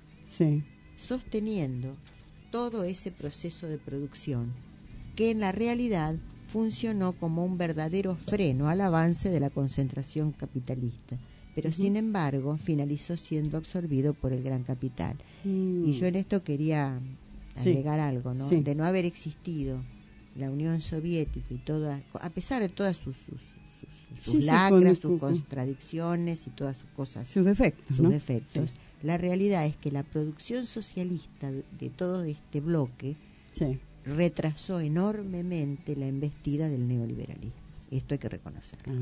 sosteniendo todo ese proceso de producción, que en la realidad funcionó como un verdadero freno al avance de la concentración capitalista, pero sin embargo finalizó siendo absorbido por el gran capital. Y yo en esto quería agregar algo, ¿no? De no haber existido la Unión Soviética y toda, a pesar de todas sus lacras, sus contradicciones y todas sus cosas, sus defectos, la realidad es que la producción socialista de todo este bloque retrasó enormemente la embestida del neoliberalismo. Esto hay que reconocerlo.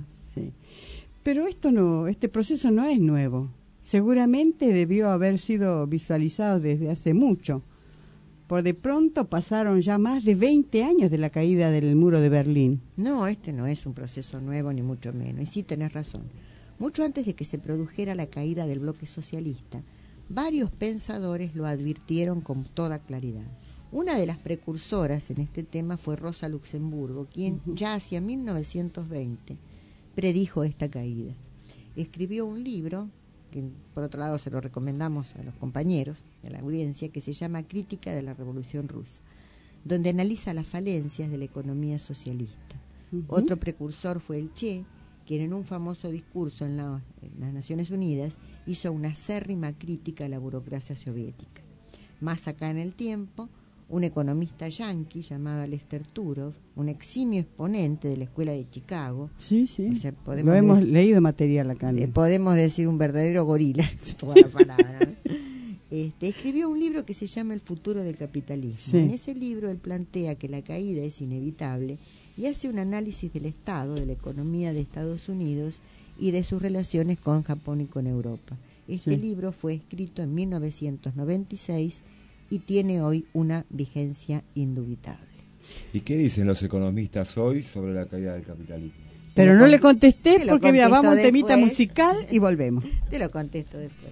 Pero este proceso no es nuevo. Seguramente debió haber sido visualizado desde hace mucho. Por de pronto pasaron ya más de 20 años de la caída del muro de Berlín. No, este no es un proceso nuevo, ni mucho menos. Y sí tenés razón. Mucho antes de que se produjera la caída del bloque socialista, varios pensadores lo advirtieron con toda claridad. Una de las precursoras en este tema fue Rosa Luxemburgo, quien ya hacia 1920 predijo esta caída. Escribió un libro, que por otro lado se lo recomendamos a los compañeros de la audiencia, que se llama Crítica de la Revolución Rusa, donde analiza las falencias de la economía socialista. Otro precursor fue el Che, quien en un famoso discurso en las Naciones Unidas hizo una acérrima crítica a la burocracia soviética. Más acá en el tiempo, un economista yanqui llamado Lester Turov, un eximio exponente de la Escuela de Chicago. O sea, lo hemos leído material acá. Podemos decir un verdadero gorila, toda la palabra, ¿no? Escribió un libro que se llama El futuro del capitalismo. En ese libro él plantea que la caída es inevitable y hace un análisis del estado de la economía de Estados Unidos y de sus relaciones con Japón y con Europa. Este libro fue escrito en 1996 y tiene hoy una vigencia indubitable. ¿Y qué dicen los economistas hoy sobre la caída del capitalismo? Pero no le contesté porque mira, vamos a un temita musical y volvemos. Te lo contesto después.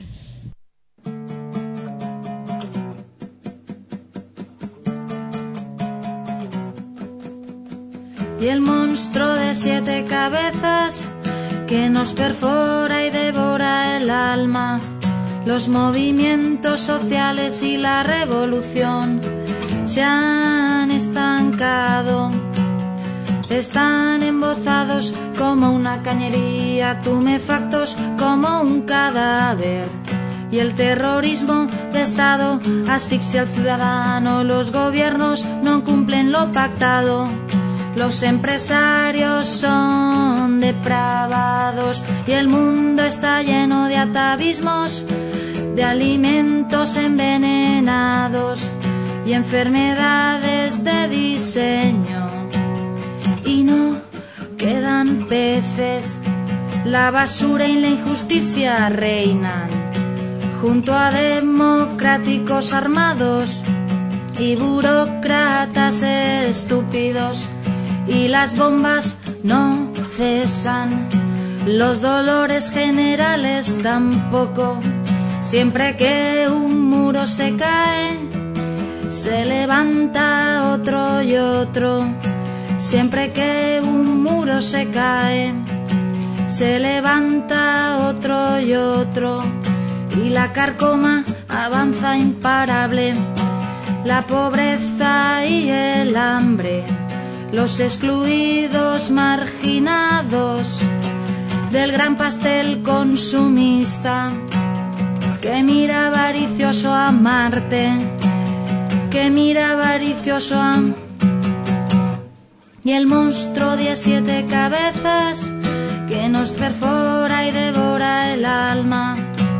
Y el monstruo de 7 cabezas que nos perfora y devora el alma. Los movimientos sociales y la revolución se han estancado. Están embozados como una cañería, tumefactos como un cadáver. Y el terrorismo de Estado asfixia al ciudadano. Los gobiernos no cumplen lo pactado. Los empresarios son depravados y el mundo está lleno de atavismos, de alimentos envenenados y enfermedades de diseño. Y no quedan peces, la basura y la injusticia reinan junto a democráticos armados y burócratas estúpidos. Y las bombas no cesan, los dolores generales tampoco. Siempre que un muro se cae, se levanta otro y otro. Siempre que un muro se cae, se levanta otro y otro. Y la carcoma avanza imparable, la pobreza y el hambre. Los excluidos, marginados del gran pastel consumista que mira avaricioso a Marte, que mira avaricioso a... Y el monstruo de 7 cabezas que nos perfora y devora el alma.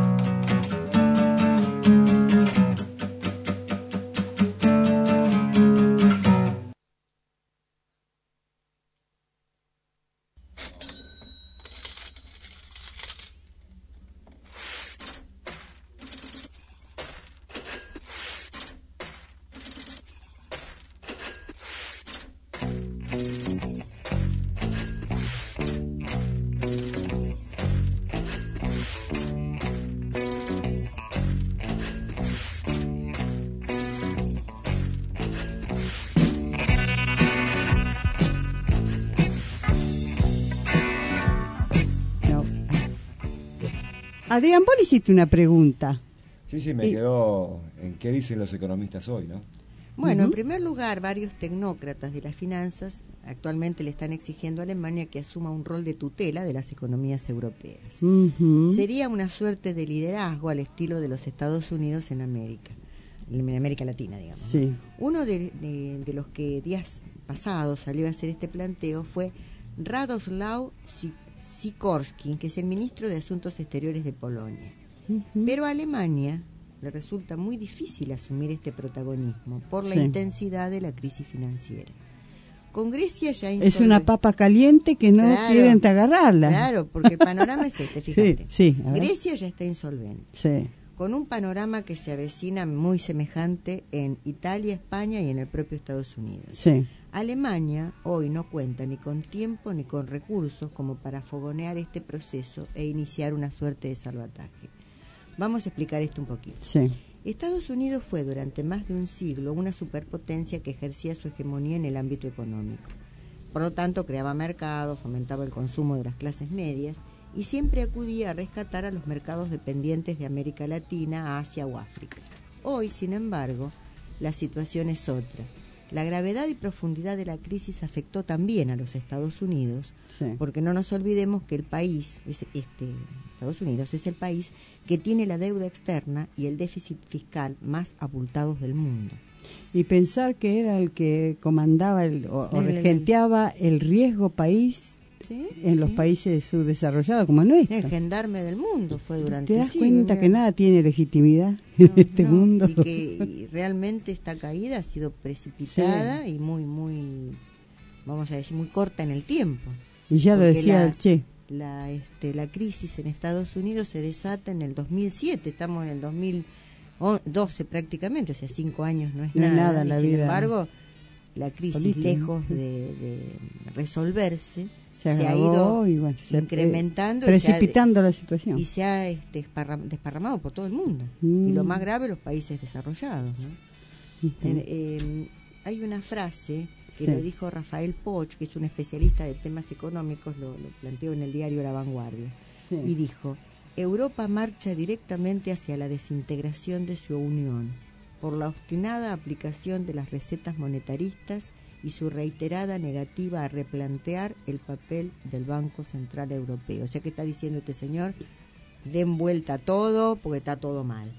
Adrián, vos le hiciste una pregunta. Sí, me quedó en qué dicen los economistas hoy, ¿no? Bueno, en primer lugar, varios tecnócratas de las finanzas actualmente le están exigiendo a Alemania que asuma un rol de tutela de las economías europeas. Sería una suerte de liderazgo al estilo de los Estados Unidos en América Latina, digamos. Sí. Uno de los que días pasados salió a hacer este planteo fue Radoslaw Sikorski, que es el ministro de Asuntos Exteriores de Polonia. Pero a Alemania le resulta muy difícil asumir este protagonismo por la intensidad de la crisis financiera. Con Grecia ya es una papa caliente que no quieren agarrarla. Claro, porque el panorama es este, fíjate. Sí, Grecia ya está insolvente. Sí. Con un panorama que se avecina muy semejante en Italia, España y en el propio Estados Unidos. Sí. Alemania hoy no cuenta ni con tiempo ni con recursos como para fogonear este proceso e iniciar una suerte de salvataje. Vamos a explicar esto un poquito. Sí. Estados Unidos fue durante más de un siglo una superpotencia que ejercía su hegemonía en el ámbito económico. Por lo tanto, creaba mercados, fomentaba el consumo de las clases medias y siempre acudía a rescatar a los mercados dependientes de América Latina, Asia o África. Hoy, sin embargo, la situación es otra. La gravedad y profundidad de la crisis afectó también a los Estados Unidos, porque no nos olvidemos que el país, Estados Unidos, es el país que tiene la deuda externa y el déficit fiscal más abultados del mundo. Y pensar que era el que comandaba o regenteaba el riesgo país en los países subdesarrollados como el nuestro. El gendarme del mundo fue durante siglos. ¿Te das cuenta que nada tiene legitimidad en este mundo? Y que realmente esta caída ha sido precipitada y muy, vamos a decir, muy corta en el tiempo. Y ya lo decía el Che. La crisis en Estados Unidos se desata en el 2007, estamos en el 2012 prácticamente, o sea, 5 años no es nada. La sin vida embargo, la crisis, política, lejos de resolverse, se ha ido incrementando, precipitando la situación. Y se ha desparramado por todo el mundo. Y lo más grave, los países desarrollados, ¿no? Hay una frase que lo dijo Rafael Poch, que es un especialista de temas económicos, lo planteó en el diario La Vanguardia, y dijo: Europa marcha directamente hacia la desintegración de su unión por la obstinada aplicación de las recetas monetaristas y su reiterada negativa a replantear el papel del Banco Central Europeo. O sea, que está diciendo este señor: den vuelta a todo porque está todo mal.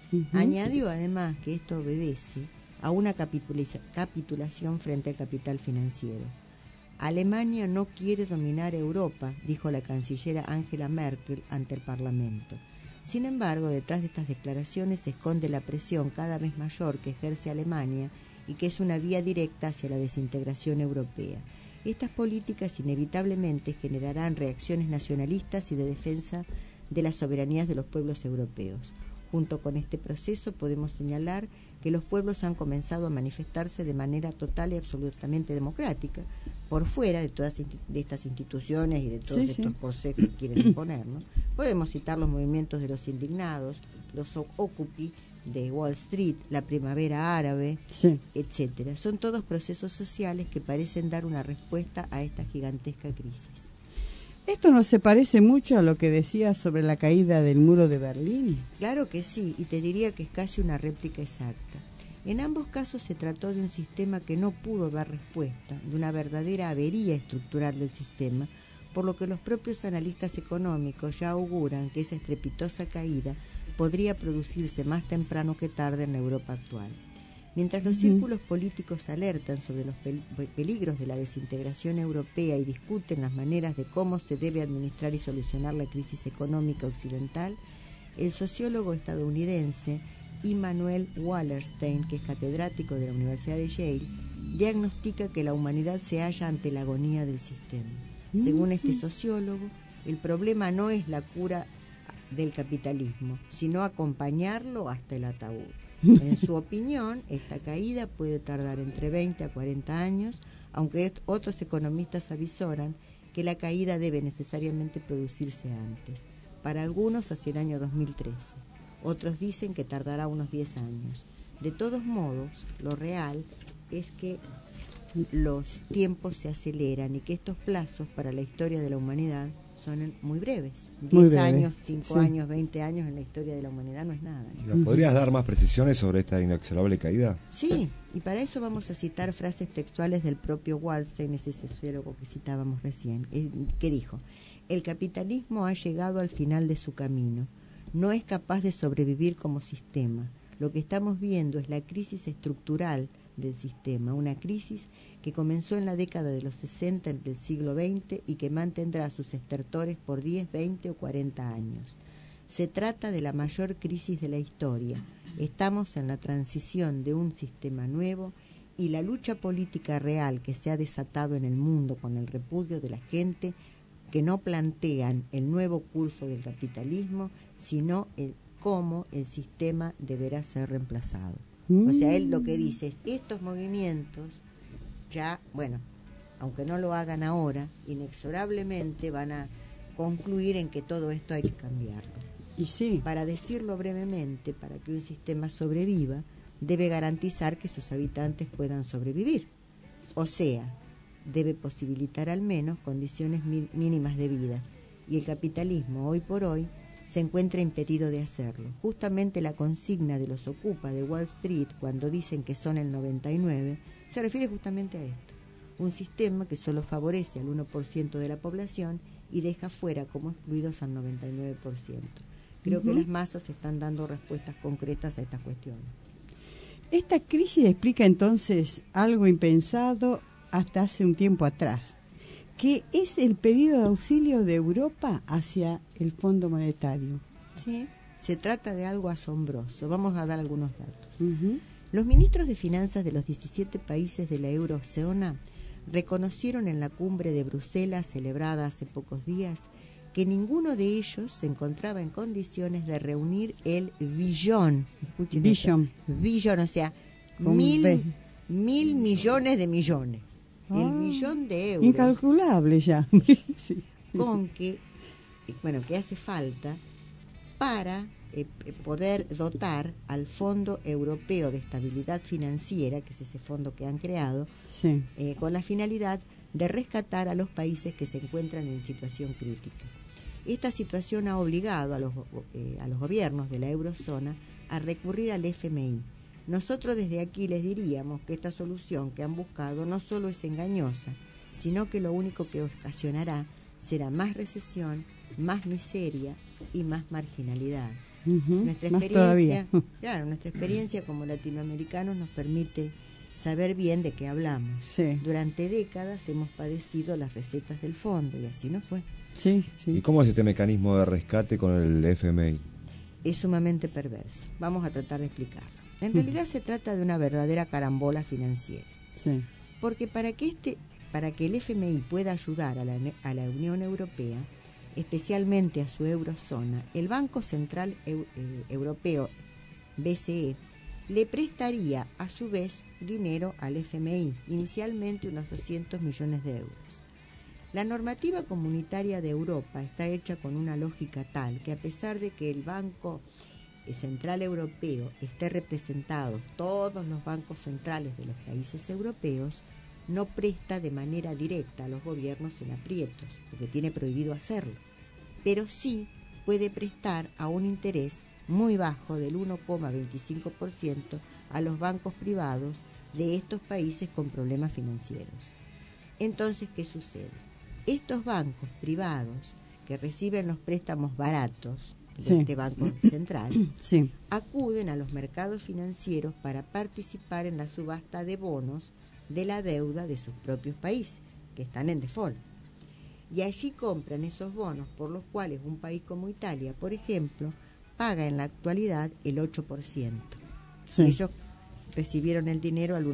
Añadió además que esto obedece a una capitulación frente al capital financiero. Alemania no quiere dominar Europa, dijo la canciller Angela Merkel ante el Parlamento. Sin embargo, detrás de estas declaraciones se esconde la presión cada vez mayor que ejerce Alemania y que es una vía directa hacia la desintegración europea. Estas políticas inevitablemente generarán reacciones nacionalistas y de defensa de las soberanías de los pueblos europeos. Junto con este proceso podemos señalar que los pueblos han comenzado a manifestarse de manera total y absolutamente democrática, por fuera de todas estas instituciones y de todos estos corsés que quieren imponer, ¿no? Podemos citar los movimientos de los indignados, los Occupy de Wall Street, la primavera árabe, etcétera. Son todos procesos sociales que parecen dar una respuesta a esta gigantesca crisis. ¿Esto no se parece mucho a lo que decía sobre la caída del muro de Berlín? Claro que sí, y te diría que es casi una réplica exacta. En ambos casos se trató de un sistema que no pudo dar respuesta, de una verdadera avería estructural del sistema, por lo que los propios analistas económicos ya auguran que esa estrepitosa caída podría producirse más temprano que tarde en la Europa actual. Mientras los círculos políticos alertan sobre los peligros de la desintegración europea y discuten las maneras de cómo se debe administrar y solucionar la crisis económica occidental, el sociólogo estadounidense Immanuel Wallerstein, que es catedrático de la Universidad de Yale, diagnostica que la humanidad se halla ante la agonía del sistema. Según este sociólogo, el problema no es la cura del capitalismo, sino acompañarlo hasta el ataúd. En su opinión, esta caída puede tardar entre 20 a 40 años, aunque otros economistas avisoran que la caída debe necesariamente producirse antes, para algunos hacia el año 2013. Otros dicen que tardará unos 10 años. De todos modos, lo real es que los tiempos se aceleran y que estos plazos para la historia de la humanidad son muy breves. Muy 10 breve, años, 5 sí. años, 20 años en la historia de la humanidad no es nada. ¿Nos podrías dar más precisiones sobre esta inexorable caída? Sí, y para eso vamos a citar frases textuales del propio Wallstein, ese sociólogo que citábamos recién, que dijo: el capitalismo ha llegado al final de su camino, no es capaz de sobrevivir como sistema. Lo que estamos viendo es la crisis estructural del sistema, una crisis que comenzó en la década de los 60 del siglo XX y que mantendrá sus estertores por 10, 20 o 40 años. Se trata de la mayor crisis de la historia. Estamos en la transición de un sistema nuevo y la lucha política real que se ha desatado en el mundo con el repudio de la gente que no plantean el nuevo curso del capitalismo, sino cómo el sistema deberá ser reemplazado. O sea, él lo que dice es, estos movimientos ya, bueno, aunque no lo hagan ahora, inexorablemente van a concluir en que todo esto hay que cambiarlo. Y sí. Para decirlo brevemente, para que un sistema sobreviva, debe garantizar que sus habitantes puedan sobrevivir. O sea, debe posibilitar al menos condiciones mínimas de vida. Y el capitalismo, hoy por hoy, se encuentra impedido de hacerlo. Justamente la consigna de los Ocupa de Wall Street, cuando dicen que son el 99%, se refiere justamente a esto. Un sistema que solo favorece al 1% de la población y deja fuera como excluidos al 99%. Creo que las masas están dando respuestas concretas a estas cuestiones. Esta crisis explica entonces algo impensado hasta hace un tiempo atrás, que es el pedido de auxilio de Europa hacia el Fondo Monetario. Sí, se trata de algo asombroso. Vamos a dar algunos datos. Los ministros de finanzas de los 17 países de la eurozona reconocieron en la cumbre de Bruselas, celebrada hace pocos días, que ninguno de ellos se encontraba en condiciones de reunir el billón. Escuchen billón, o sea, mil millones de millones. El billón de euros. Incalculable ya. Sí. Que hace falta para poder dotar al Fondo Europeo de Estabilidad Financiera, que es ese fondo que han creado, sí, con la finalidad de rescatar a los países que se encuentran en situación crítica. Esta situación ha obligado a los gobiernos de la eurozona a recurrir al FMI. Nosotros desde aquí les diríamos que esta solución que han buscado no solo es engañosa, sino que lo único que ocasionará será más recesión, más miseria y más marginalidad. Nuestra experiencia como latinoamericanos nos permite saber bien de qué hablamos. Sí. Durante décadas hemos padecido las recetas del fondo y así no fue. Sí. ¿Y cómo es este mecanismo de rescate con el FMI? Es sumamente perverso. Vamos a tratar de explicarlo. En realidad se trata de una verdadera carambola financiera. Sí. Porque para que el FMI pueda ayudar a la Unión Europea, especialmente a su eurozona, el Banco Central Europeo, BCE, le prestaría a su vez dinero al FMI, inicialmente unos 200 millones de euros. La normativa comunitaria de Europa está hecha con una lógica tal que, a pesar de que el Banco Central Europeo esté representado todos los bancos centrales de los países europeos, no presta de manera directa a los gobiernos en aprietos, porque tiene prohibido hacerlo, pero sí puede prestar a un interés muy bajo del 1,25% a los bancos privados de estos países con problemas financieros. Entonces, ¿qué sucede? Estos bancos privados que reciben los préstamos baratos de este Banco Central, acuden a los mercados financieros para participar en la subasta de bonos de la deuda de sus propios países, que están en default. Y allí compran esos bonos por los cuales un país como Italia, por ejemplo, paga en la actualidad el 8%. Sí. Ellos recibieron el dinero al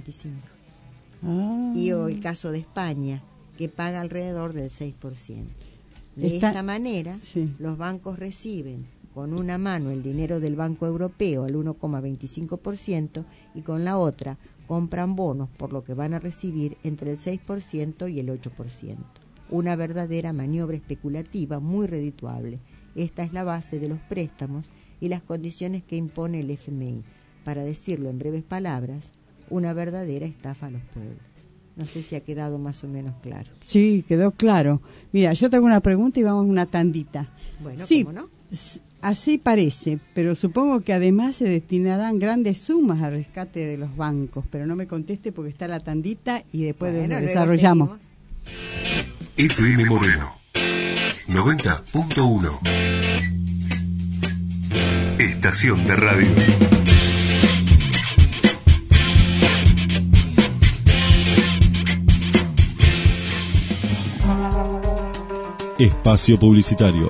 1,25%. Y el caso de España, que paga alrededor del 6%. De esta manera, los bancos reciben con una mano el dinero del Banco Europeo al 1,25% y con la otra compran bonos por lo que van a recibir entre el 6% y el 8%. Una verdadera maniobra especulativa muy redituable. Esta es la base de los préstamos y las condiciones que impone el FMI. Para decirlo en breves palabras, una verdadera estafa a los pueblos. No sé si ha quedado más o menos claro. Sí, quedó claro. Mira, yo tengo una pregunta y vamos a una tandita. Bueno, sí, ¿cómo no? Así parece, pero supongo que además se destinarán grandes sumas al rescate de los bancos, pero no me conteste porque está la tandita y después lo desarrollamos. FM Moreno 90.1 Estación de radio. Espacio publicitario.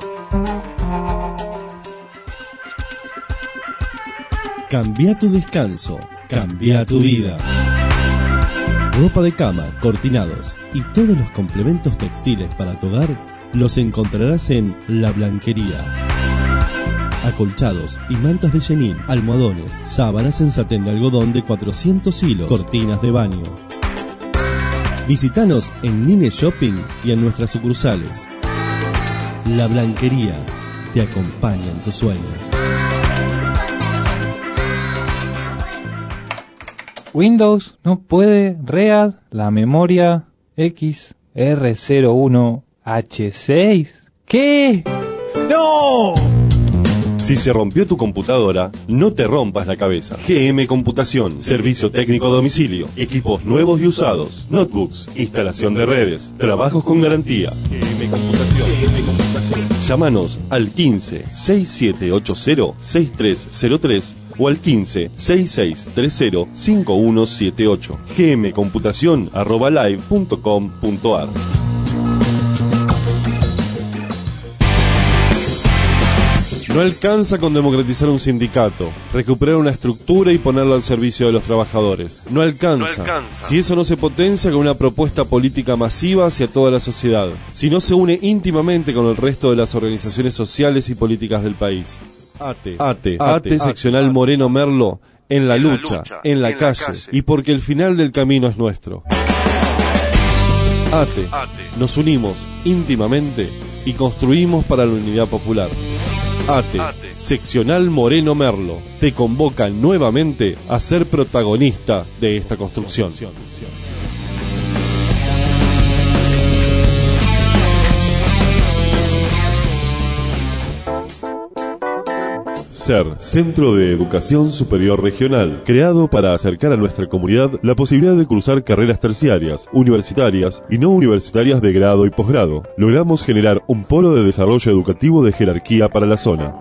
Cambia tu descanso, cambia tu vida. Ropa de cama, cortinados y todos los complementos textiles para tu hogar los encontrarás en La Blanquería. Acolchados y mantas de chenin, almohadones, sábanas en satén de algodón de 400 hilos, cortinas de baño. Visítanos en Nine Shopping y en nuestras sucursales. La Blanquería te acompaña en tus sueños. Windows no puede read la memoria XR01H6. ¿Qué? ¡No! Si se rompió tu computadora, no te rompas la cabeza. GM Computación, servicio técnico a domicilio, equipos nuevos y usados, notebooks, instalación de redes, trabajos con garantía. GM Computación. Llámanos al 15-6780-6303 o al 15-6630-5178. gmcomputacion@live.com.ar. No alcanza con democratizar un sindicato, recuperar una estructura y ponerlo al servicio de los trabajadores. No alcanza. Si eso no se potencia con una propuesta política masiva hacia toda la sociedad. Si no se une íntimamente con el resto de las organizaciones sociales y políticas del país. ATE seccional Moreno Merlo, en la lucha, en la calle, y porque el final del camino es nuestro. ATE, nos unimos íntimamente y construimos para la unidad popular. ATE, seccional Moreno Merlo, te convoca nuevamente a ser protagonista de esta construcción. SER, Centro de Educación Superior Regional, creado para acercar a nuestra comunidad la posibilidad de cursar carreras terciarias, universitarias y no universitarias de grado y posgrado. Logramos generar un polo de desarrollo educativo de jerarquía para la zona.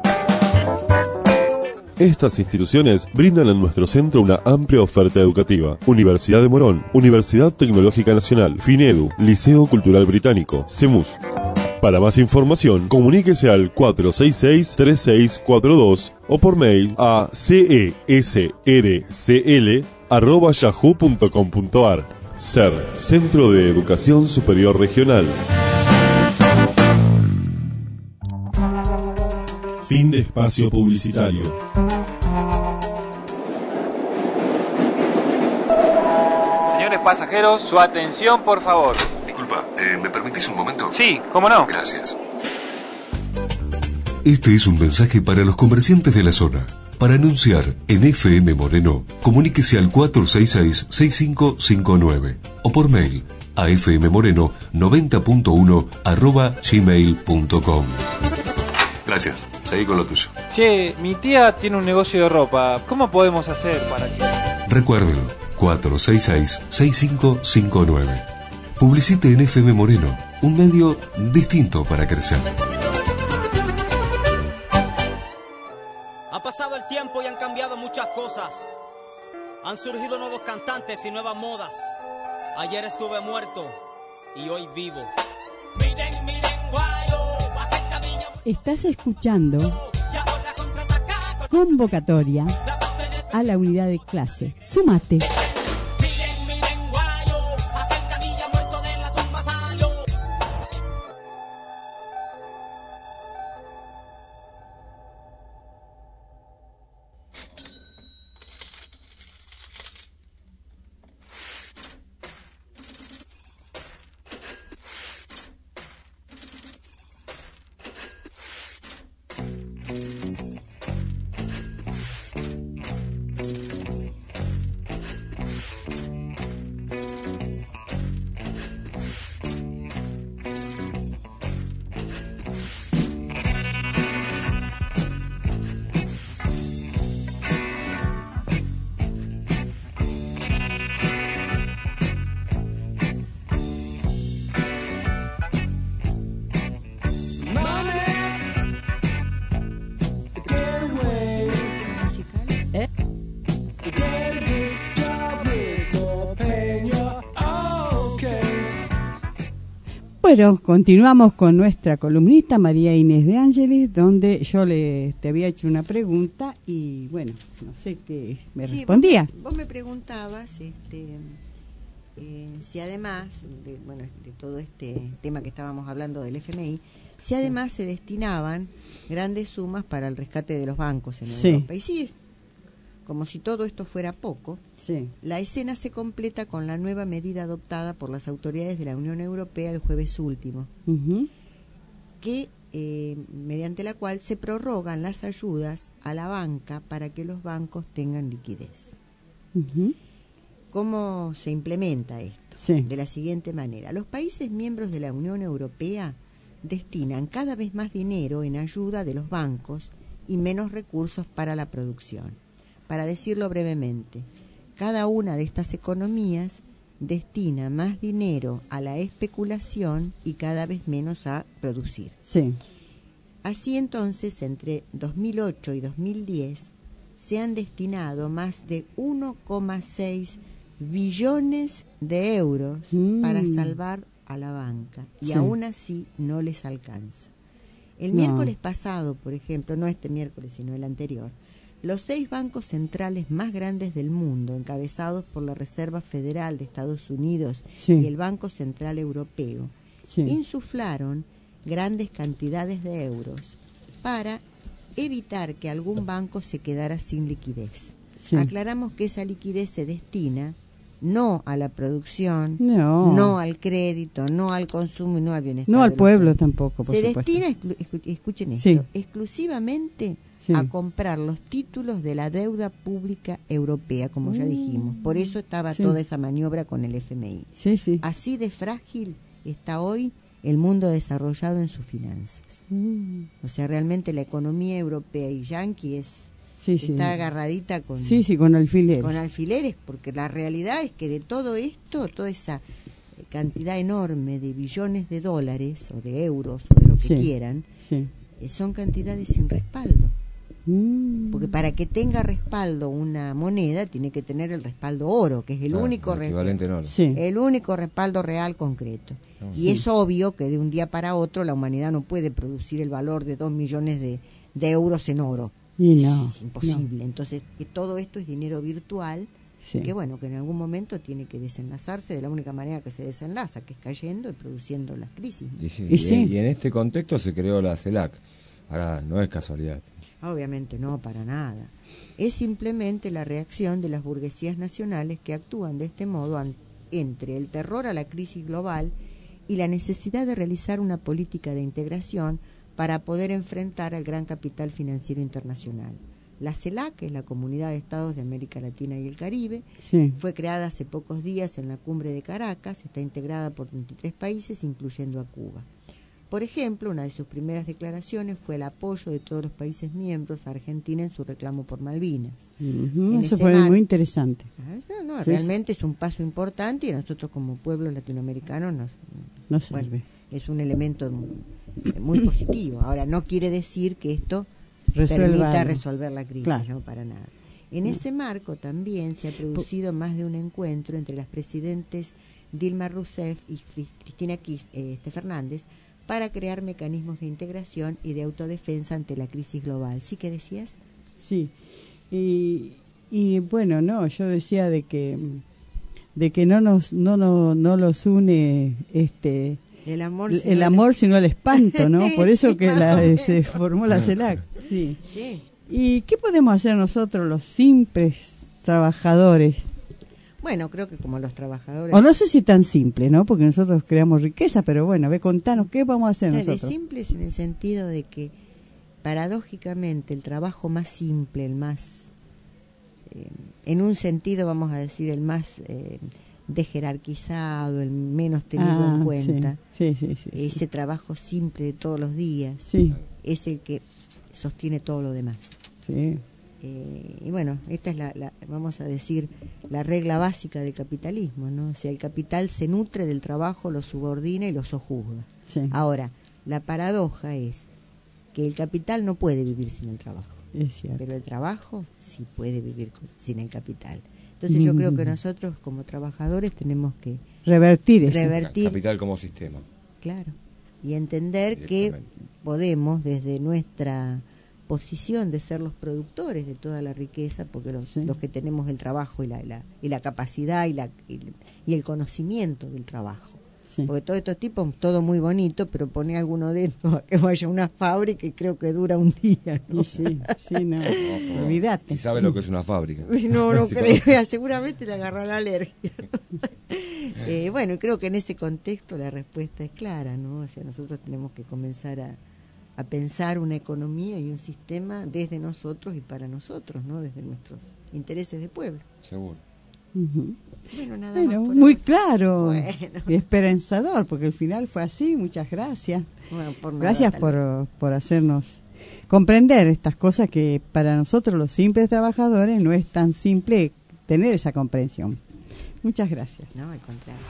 Estas instituciones brindan en nuestro centro una amplia oferta educativa. Universidad de Morón, Universidad Tecnológica Nacional, FINEDU, Liceo Cultural Británico, CEMUS. Para más información, comuníquese al 466-3642 o por mail a cesrcl@yahoo.com.ar. SER, Centro de Educación Superior Regional. Fin de espacio publicitario. Señores pasajeros, su atención, por favor. Disculpa, ¿me permitís un momento? Sí, ¿cómo no? Gracias. Este es un mensaje para los comerciantes de la zona. Para anunciar en FM Moreno, comuníquese al 466-6559 o por mail a fmmoreno90.1@gmail.com. Gracias. Seguí con lo tuyo. Che, mi tía tiene un negocio de ropa. ¿Cómo podemos hacer para que...? Recuérdelo, 466-6559. Publicite en FM Moreno, un medio distinto para crecer. Ha pasado el tiempo y han cambiado muchas cosas. Han surgido nuevos cantantes y nuevas modas. Ayer estuve muerto y hoy vivo. Miren, miren, guayo. Estás escuchando Convocatoria a la unidad de clase. Súmate. Bueno, continuamos con nuestra columnista María Inés de Ángeles, donde yo te había hecho una pregunta y bueno, no sé qué me respondía. Vos me preguntabas si además de todo este tema que estábamos hablando del FMI, si además se destinaban grandes sumas para el rescate de los bancos en Europa. Y sí, como si todo esto fuera poco, la escena se completa con la nueva medida adoptada por las autoridades de la Unión Europea el jueves último, que mediante la cual se prorrogan las ayudas a la banca para que los bancos tengan liquidez. ¿Cómo se implementa esto? De la siguiente manera: los países miembros de la Unión Europea destinan cada vez más dinero en ayuda de los bancos y menos recursos para la producción. Para decirlo brevemente, cada una de estas economías destina más dinero a la especulación y cada vez menos a producir. Así entonces, entre 2008 y 2010 se han destinado más de 1,6 billones de euros para salvar a la banca y aún así no les alcanza. El miércoles pasado, por ejemplo, no este miércoles sino el anterior, los 6 bancos centrales más grandes del mundo, encabezados por la Reserva Federal de Estados Unidos y el Banco Central Europeo, insuflaron grandes cantidades de euros para evitar que algún banco se quedara sin liquidez. Aclaramos que esa liquidez se destina no a la producción, no al crédito, no al consumo y no al bienestar. No al pueblo tampoco, por se supuesto. destina, escuchen esto, exclusivamente a comprar los títulos de la deuda pública europea, como ya dijimos. Por eso estaba toda esa maniobra con el FMI. Así de frágil está hoy el mundo desarrollado en sus finanzas. O sea, realmente la economía europea y yanqui está agarradita con con alfileres. Con alfileres, porque la realidad es que de todo esto, toda esa cantidad enorme de billones de dólares o de euros o de lo que quieran, son cantidades sin respaldo. Porque para que tenga respaldo una moneda tiene que tener el respaldo oro, que es el único el único respaldo real concreto. Y es obvio que de un día para otro la humanidad no puede producir el valor de 2 millones de euros en oro. Es imposible. Entonces, que todo esto es dinero virtual, que bueno, que en algún momento tiene que desenlazarse de la única manera que se desenlaza, que es cayendo y produciendo las crisis. Y en este contexto se creó la CELAC. Ahora, no es casualidad. Obviamente no, para nada. Es simplemente la reacción de las burguesías nacionales que actúan de este modo entre el terror a la crisis global y la necesidad de realizar una política de integración para poder enfrentar al gran capital financiero internacional. La CELAC, que es la Comunidad de Estados de América Latina y el Caribe, fue creada hace pocos días en la cumbre de Caracas, está integrada por 23 países, incluyendo a Cuba. Por ejemplo, una de sus primeras declaraciones fue el apoyo de todos los países miembros a Argentina en su reclamo por Malvinas. Eso fue muy interesante. Realmente es un paso importante y a nosotros como pueblo latinoamericano nos sirve. Es un elemento muy positivo. Ahora, no quiere decir que esto permita resolver la crisis, no, para nada. En ese marco también se ha producido más de un encuentro entre las presidentes Dilma Rousseff y Cristina Fernández para crear mecanismos de integración y de autodefensa ante la crisis global. ¿Sí que decías? Sí. Y bueno, yo decía de que no los une el amor sino el espanto, ¿no? Por eso que se formó la CELAC. ¿Y qué podemos hacer nosotros los simples trabajadores? Bueno, creo que como los trabajadores... O no sé si tan simple, ¿no? Porque nosotros creamos riqueza, pero bueno, contanos, ¿qué vamos a hacer nosotros? Simples en el sentido de que, paradójicamente, el trabajo más simple, el más... en un sentido, vamos a decir, el más dejerarquizado, el menos tenido en cuenta, ese trabajo simple de todos los días, es el que sostiene todo lo demás. Y bueno, esta es vamos a decir, la regla básica del capitalismo, ¿no? O sea, el capital se nutre del trabajo, lo subordina y lo sojuzga. Ahora, la paradoja es que el capital no puede vivir sin el trabajo, pero el trabajo sí puede vivir sin el capital. Entonces yo creo que nosotros como trabajadores tenemos que revertir el capital como sistema. Claro. Y entender que podemos, desde nuestra posición de ser los productores de toda la riqueza, porque los que tenemos el trabajo y la capacidad y el conocimiento del trabajo. Sí. Porque todos estos tipos, todo muy bonito, pero pone alguno de estos a que vaya a una fábrica y creo que dura un día, ¿no? Sí, no, olvídate. Si sabe lo que es una fábrica. No creo, seguramente le agarrará la alergia. Bueno, creo que en ese contexto la respuesta es clara, ¿no? O sea, nosotros tenemos que comenzar a pensar una economía y un sistema desde nosotros y para nosotros, ¿no? Desde nuestros intereses de pueblo. Seguro. Bueno, nada más por muy ahora. claro y esperanzador, porque al final fue así. Muchas gracias. Bueno, gracias por hacernos comprender estas cosas que para nosotros los simples trabajadores no es tan simple tener esa comprensión. Muchas gracias. No, al contrario.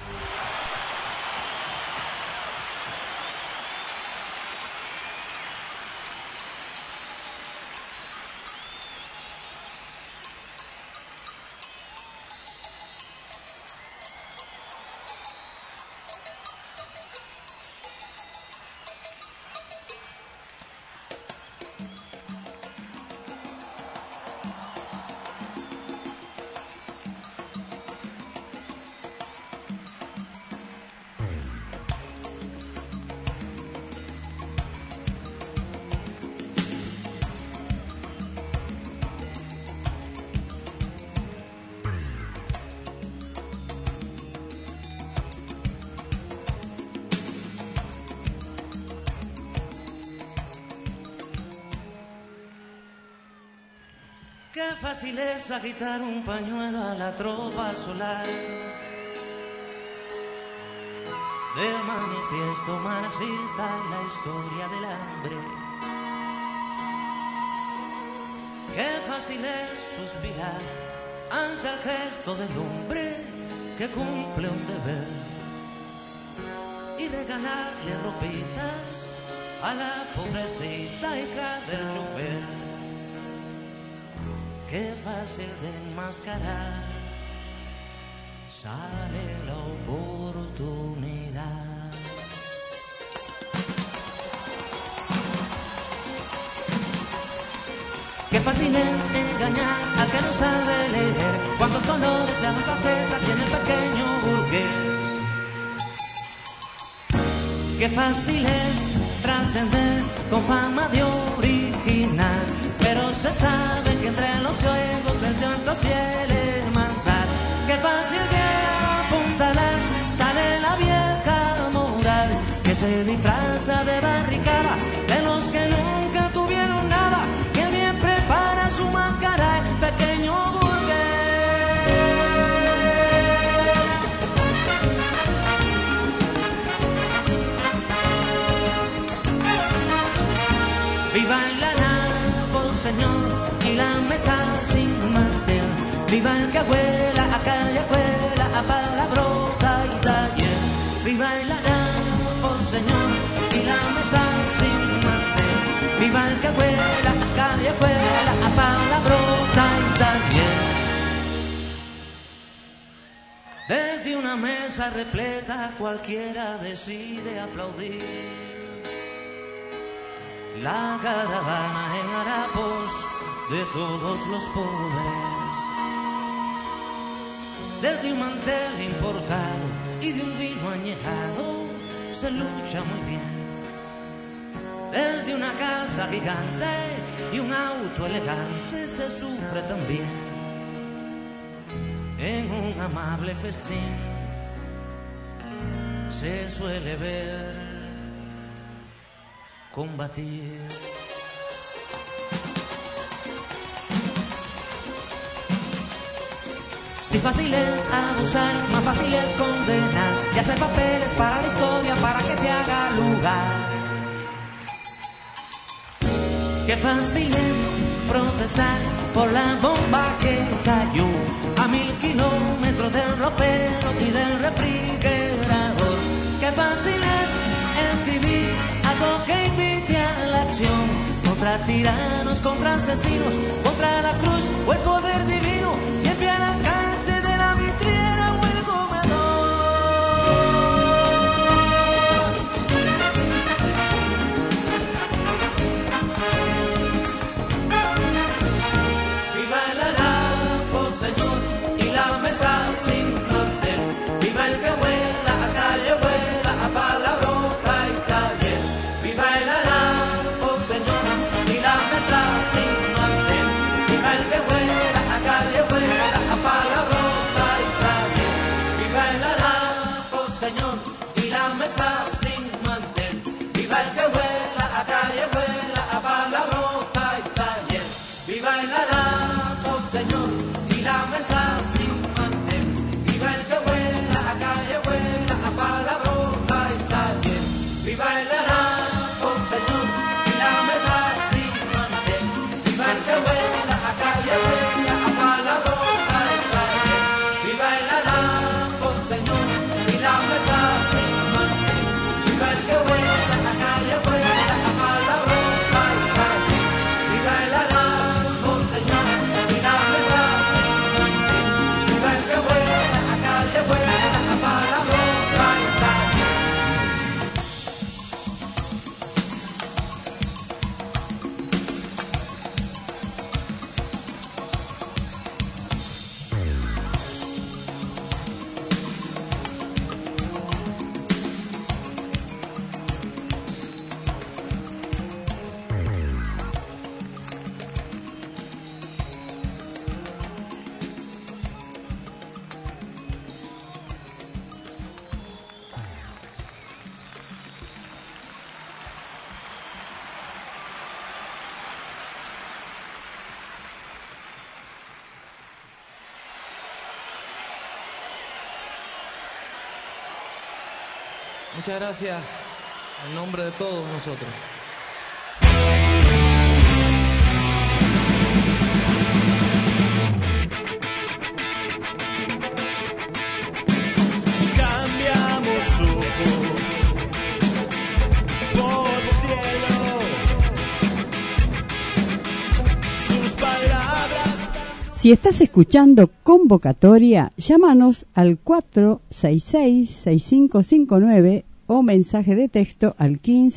Qué fácil es agitar un pañuelo a la tropa solar. De manifiesto marxista en la historia del hambre. Qué fácil es suspirar ante el gesto del hombre que cumple un deber y regalarle ropitas a la pobrecita hija del chofer. Qué fácil de enmascarar, sale la oportunidad. Qué fácil es engañar al que no sabe leer, cuántos colores de la faceta tiene el pequeño burgués. Qué fácil es trascender con fama de original, pero se sabe que entre los ciegos el llanto y el hermandad. Qué fácil de apuntalar sale la vieja moral que se disfraza de barricada de los que nunca tuvieron nada, que bien prepara su máscara el pequeño burgués. Viva el Señor, y la mesa sin mantel. Viva el que abuela, a calle abuela, a palabrota y taller. Viva el por Señor, y la mesa sin mantel. Viva el que abuela, a calle abuela, a palabrota y taller. Desde una mesa repleta cualquiera decide aplaudir la caravana en harapos de todos los pobres. Desde un mantel importado y de un vino añejado se lucha muy bien. Desde una casa gigante y un auto elegante se sufre también. En un amable festín se suele ver combatir. Si fácil es abusar, más fácil es condenar y hacer papeles para la historia para que te haga lugar. Qué fácil es protestar por la bomba que cayó a 1000 kilómetros del ropero y del refrigerador. Qué fácil es escribir algo que invite a la acción contra tiranos, contra asesinos, contra la cruz o el poder divino, siempre al alcance de la vitriera o el comedor. señor, y la mesa sin mantel. Viva el que vuela a calle, vuela a palabrota y taller. Viva el harapo, señor, y la mesa sin mantel. Viva el que vuela a calle, vuela a palabrota y taller. Viva el harapo, señor, y la mesa sin mantel. Viva el que vuela a calle, vuela a palabrota y taller. Viva el harapo, señor, y la mesa sin mantel. Viva el que vuela a calle, vuela a palabrota y taller. Viva el harapo, señor, y la mesa sin mantel. Viva el que vuela a calle, vuela a palabrota y taller. Muchas gracias en nombre de todos nosotros. Cambiamos ojos por cielo, sus palabras. Si estás escuchando Convocatoria, llámanos al 466-6559 o mensaje de texto al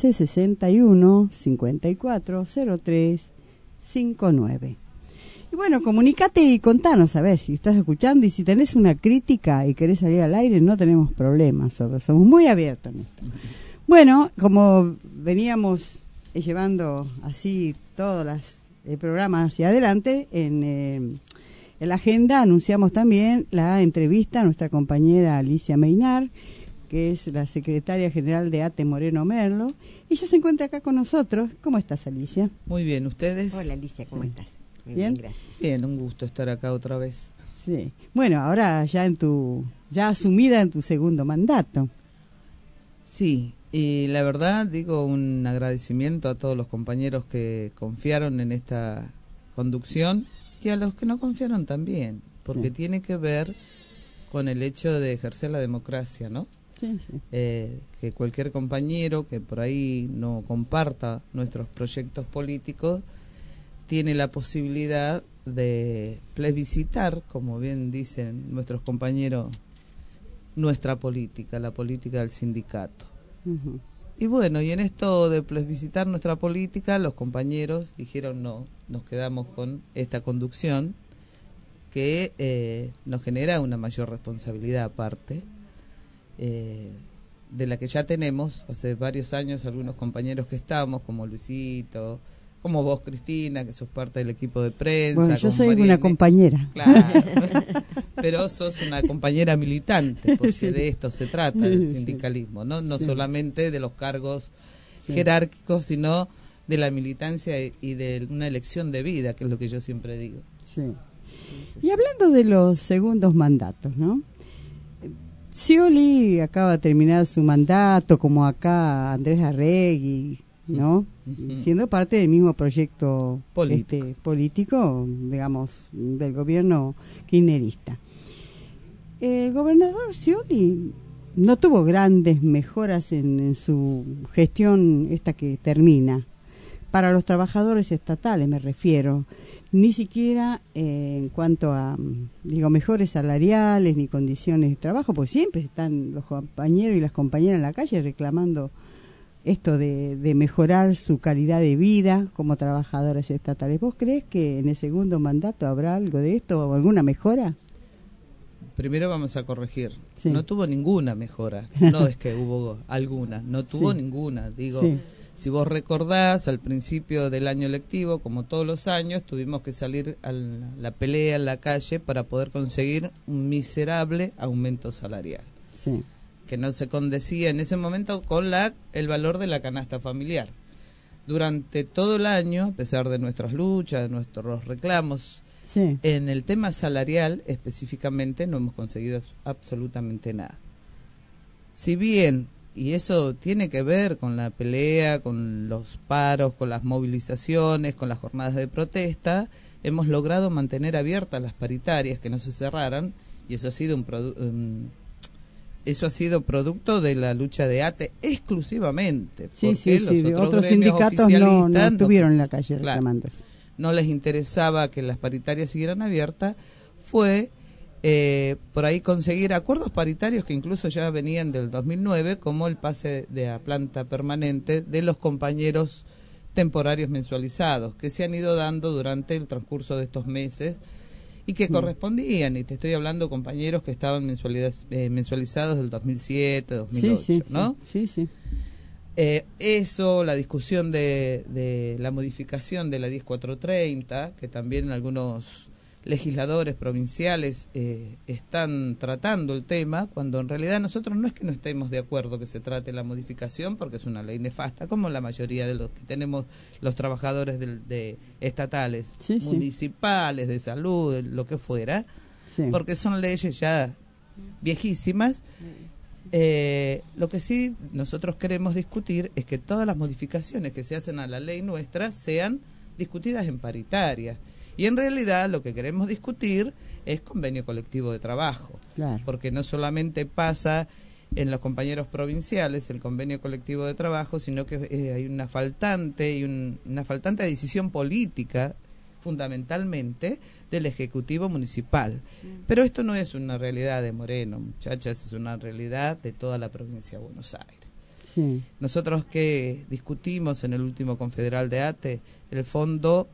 1561-540359. Y bueno, comunícate y contanos a ver si estás escuchando, y si tenés una crítica y querés salir al aire, no tenemos problemas, nosotros somos muy abiertos en esto. Bueno, como veníamos llevando así todos los programas hacia adelante, en la agenda anunciamos también la entrevista a nuestra compañera Alicia Meinar, que es la secretaria general de ATE Moreno Merlo. Ella se encuentra acá con nosotros. ¿Cómo estás, Alicia? Muy bien, ¿ustedes? Hola, Alicia, ¿cómo estás? Muy ¿Bien? gracias. Bien, un gusto estar acá otra vez. Sí. Bueno, ahora ya ya asumida en tu segundo mandato. Sí, y la verdad digo un agradecimiento a todos los compañeros que confiaron en esta conducción y a los que no confiaron también, porque tiene que ver con el hecho de ejercer la democracia, ¿no? Sí, sí. Que cualquier compañero que por ahí no comparta nuestros proyectos políticos tiene la posibilidad de plebiscitar, como bien dicen nuestros compañeros, nuestra política, la política del sindicato. Uh-huh. Y bueno, y en esto de plebiscitar nuestra política, los compañeros dijeron no, nos quedamos con esta conducción que nos genera una mayor responsabilidad aparte, de la que ya tenemos hace varios años algunos compañeros que estamos, como Luisito, como vos, Cristina, que sos parte del equipo de prensa. Bueno, yo soy Mariene. una compañera. Claro, pero sos una compañera militante, porque Sí. de esto se trata el sindicalismo, no Sí. solamente de los cargos Sí. jerárquicos, sino de la militancia y de una elección de vida, que es lo que yo siempre digo. Sí. Y hablando de los segundos mandatos, ¿no? Scioli acaba de terminar su mandato, como acá Andrés Arregui, ¿no? Siendo parte del mismo proyecto político, digamos, del gobierno kirchnerista. El gobernador Scioli no tuvo grandes mejoras en su gestión esta que termina. Para los trabajadores estatales me refiero, ni siquiera en cuanto a, mejores salariales ni condiciones de trabajo, porque siempre están los compañeros y las compañeras en la calle reclamando esto de mejorar su calidad de vida como trabajadores estatales. ¿Vos crees que en el segundo mandato habrá algo de esto o alguna mejora? Primero vamos a corregir, Sí. no tuvo ninguna mejora, no es que hubo alguna, no tuvo Sí. ninguna, digo, Sí. si vos recordás, al principio del año lectivo, como todos los años, tuvimos que salir a la pelea en la calle para poder conseguir un miserable aumento salarial. Sí. que no se condecía en ese momento con el valor de la canasta familiar. Durante todo el año, a pesar de nuestras luchas, de nuestros reclamos, sí, en el tema salarial específicamente no hemos conseguido absolutamente nada. Si bien, y eso tiene que ver con la pelea, con los paros, con las movilizaciones, con las jornadas de protesta, hemos logrado mantener abiertas las paritarias, que no se cerraran, y eso ha sido producto de la lucha de ATE exclusivamente, porque los otros sindicatos no estuvieron en la calle reclamando. Claro, no les interesaba que las paritarias siguieran abiertas. Fue por ahí conseguir acuerdos paritarios que incluso ya venían del 2009, como el pase de a planta permanente de los compañeros temporarios mensualizados, que se han ido dando durante el transcurso de estos meses y que correspondían, y te estoy hablando compañeros que estaban mensualizados del 2007, 2008, ¿no? Sí. Eso, la discusión de la modificación de la 10430, que también algunos legisladores provinciales están tratando el tema, cuando en realidad nosotros no es que no estemos de acuerdo que se trate la modificación, porque es una ley nefasta, como la mayoría de los que tenemos los trabajadores de estatales, municipales, de salud, lo que fuera, porque son leyes ya viejísimas. Lo que sí nosotros queremos discutir es que todas las modificaciones que se hacen a la ley nuestra sean discutidas en paritaria. Y en realidad lo que queremos discutir es convenio colectivo de trabajo, porque no solamente pasa en los compañeros provinciales el convenio colectivo de trabajo, sino que hay una faltante decisión política, fundamentalmente del Ejecutivo Municipal. Pero esto no es una realidad de Moreno, muchachas, es una realidad de toda la provincia de Buenos Aires. Sí. Nosotros que discutimos en el último confederal de ATE, el Fondo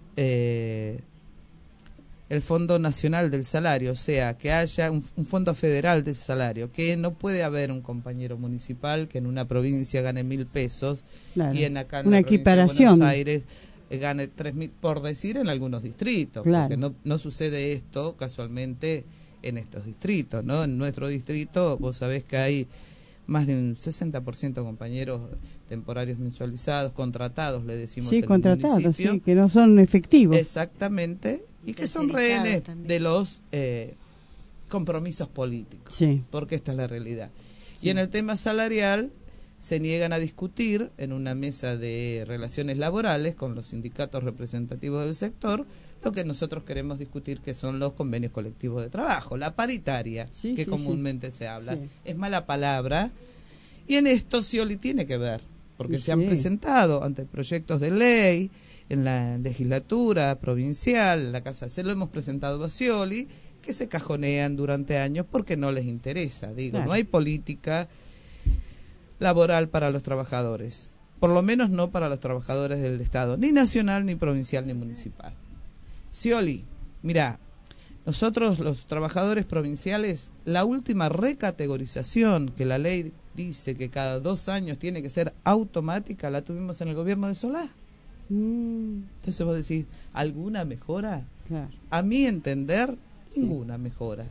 Nacional del Salario, o sea, que haya un fondo federal del salario, que no puede haber un compañero municipal que en una provincia gane 1.000 pesos y en acá en una la provincia equiparación de Buenos Aires gane 3.000, por decir en algunos distritos, porque no sucede esto casualmente en estos distritos, ¿no? En nuestro distrito vos sabés que hay más de un 60% de compañeros temporarios mensualizados, contratados, le decimos en contratados, el municipio. que no son efectivos. Exactamente, y que son rehenes de los compromisos políticos, porque esta es la realidad. Y en el tema salarial se niegan a discutir en una mesa de relaciones laborales con los sindicatos representativos del sector lo que nosotros queremos discutir, que son los convenios colectivos de trabajo, la paritaria, que comúnmente se habla. Es mala palabra, y en esto Scioli tiene que ver, porque se han presentado ante proyectos de ley en la legislatura provincial, en la Casa, se lo hemos presentado a Scioli, que se cajonean durante años porque no les interesa. No hay política laboral para los trabajadores, por lo menos no para los trabajadores del Estado, ni nacional, ni provincial, ni municipal. Scioli, mira, nosotros los trabajadores provinciales, la última recategorización que la ley dice que cada 2 años tiene que ser automática, la tuvimos en el gobierno de Solá. Entonces vos decís, ¿alguna mejora? A mi entender, ninguna mejora.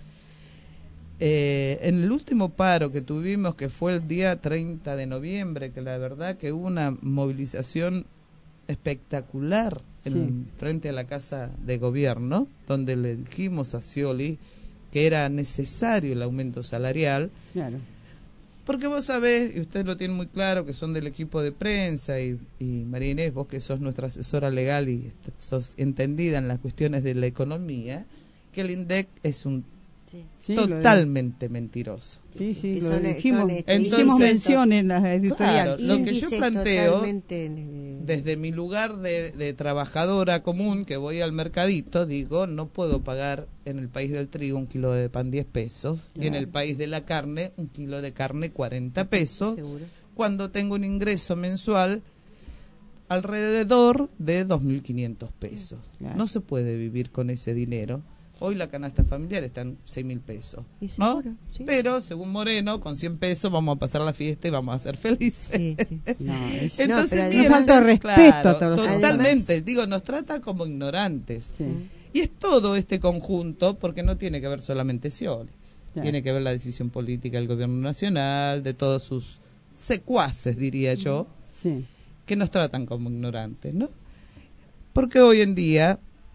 En el último paro que tuvimos, que fue el día 30 de noviembre, que la verdad que hubo una movilización espectacular frente a la Casa de Gobierno, donde le dijimos a Scioli que era necesario el aumento salarial, porque vos sabés, y usted lo tiene muy claro, que son del equipo de prensa, y María Inés, vos que sos nuestra asesora legal y sos entendida en las cuestiones de la economía, que el INDEC es un totalmente mentiroso. Lo dijimos. Hicimos mención en las editoriales. Claro, lo que yo planteo, desde mi lugar de trabajadora común, que voy al mercadito, digo, no puedo pagar en el país del trigo 1 kilo de pan 10 pesos, y en el país de la carne 1 kilo de carne 40 pesos, cuando tengo un ingreso mensual alrededor de 2.500 pesos. No se puede vivir con ese dinero. Hoy la canasta familiar está en 6.000 pesos, ¿no? Pero, según Moreno, con 100 pesos vamos a pasar la fiesta y vamos a ser felices. Entonces, no falta respeto a todos. Totalmente. Además, nos trata como ignorantes. Y es todo este conjunto, porque no tiene que ver solamente Scioli. Claro. Tiene que ver la decisión política del gobierno nacional, de todos sus secuaces, diría yo, sí, que nos tratan como ignorantes, ¿no? Porque hoy en día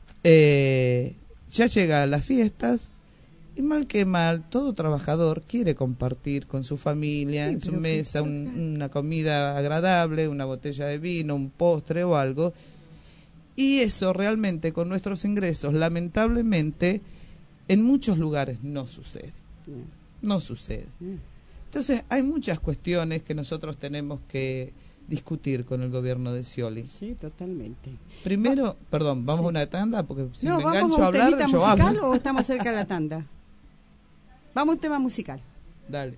ya llegan las fiestas y mal que mal, todo trabajador quiere compartir con su familia, en su mesa, una comida agradable, una botella de vino, un postre o algo. Y eso realmente con nuestros ingresos, lamentablemente, en muchos lugares no sucede. No sucede. Entonces hay muchas cuestiones que nosotros tenemos que discutir con el gobierno de Scioli. Sí, totalmente. Primero, perdón, vamos a una tanda, porque si no, me engancho a hablar, yo musical hablo. ¿O estamos cerca de la tanda? Vamos a un tema musical. Dale.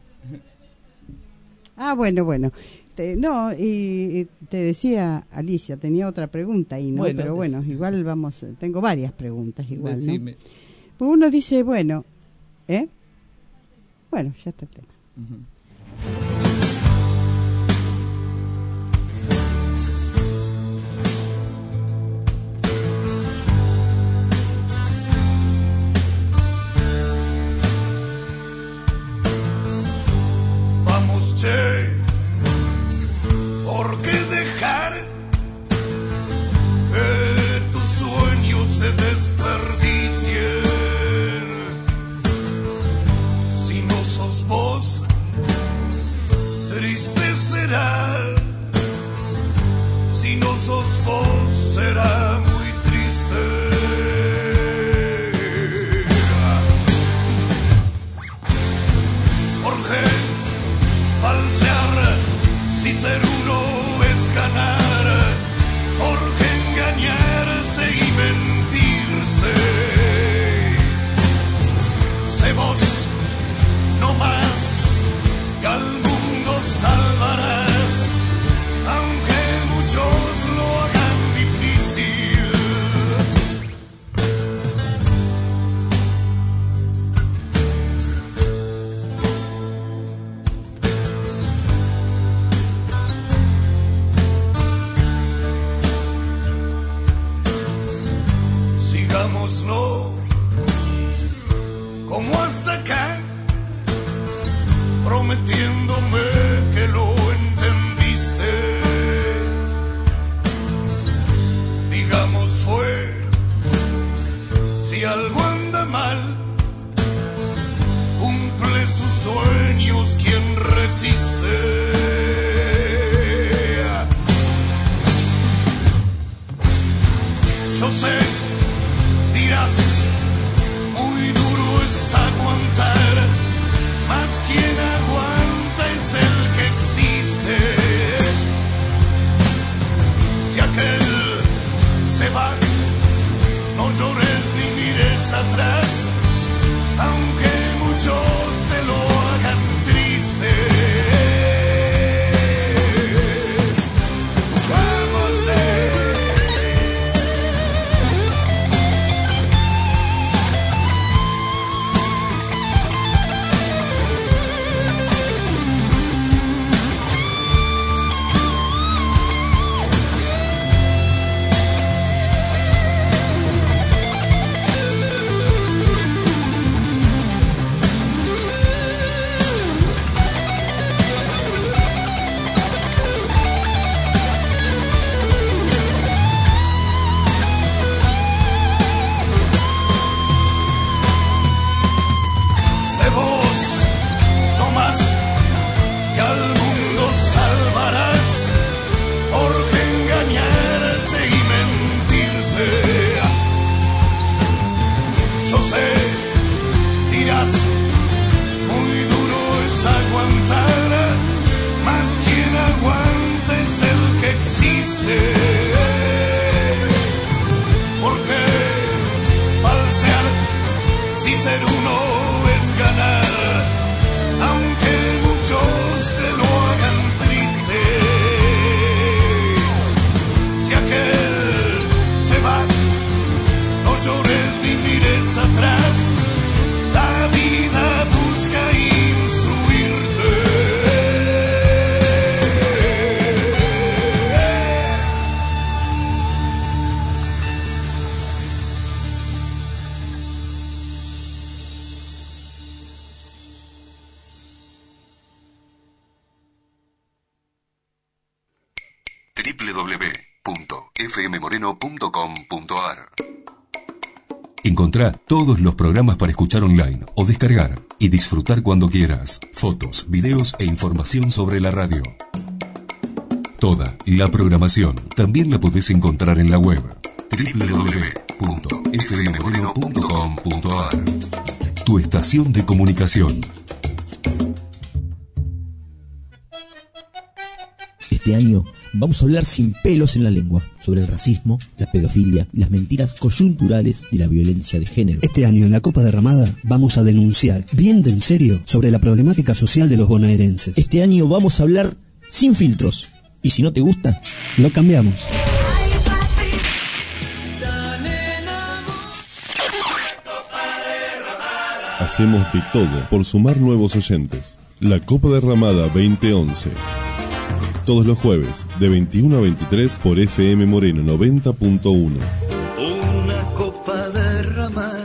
Bueno. Y te decía, Alicia, tenía otra pregunta ahí, ¿no? Bueno, pero bueno, igual vamos, tengo varias preguntas igual, decime. ¿no? Pues uno dice, bueno, ya está el tema. Vamos, che, ¿por qué dejar que tus sueños se desperdicien? Si no sos vos, triste será. Si no sos vos, será muy triste. Porque falsear si ser uno es ganar, porque engañarse y mentirse. Sé vos, no más, que al mundo salvarás, aunque muchos lo hagan difícil. www.fmmoreno.com.ar. Encontrá todos los programas para escuchar online o descargar y disfrutar cuando quieras. Fotos, videos e información sobre la radio. Toda la programación también la podés encontrar en la web www.fmmoreno.com.ar. Tu estación de comunicación. Este año vamos a hablar sin pelos en la lengua sobre el racismo, la pedofilia y las mentiras coyunturales de la violencia de género. Este año en la Copa Derramada vamos a denunciar bien de en serio sobre la problemática social de los bonaerenses. Este año vamos a hablar sin filtros. Y si no te gusta, lo cambiamos. Hacemos de todo por sumar nuevos oyentes. La Copa Derramada 2011. Todos los jueves, de 21 a 23 por FM Moreno 90.1. Una copa derramada.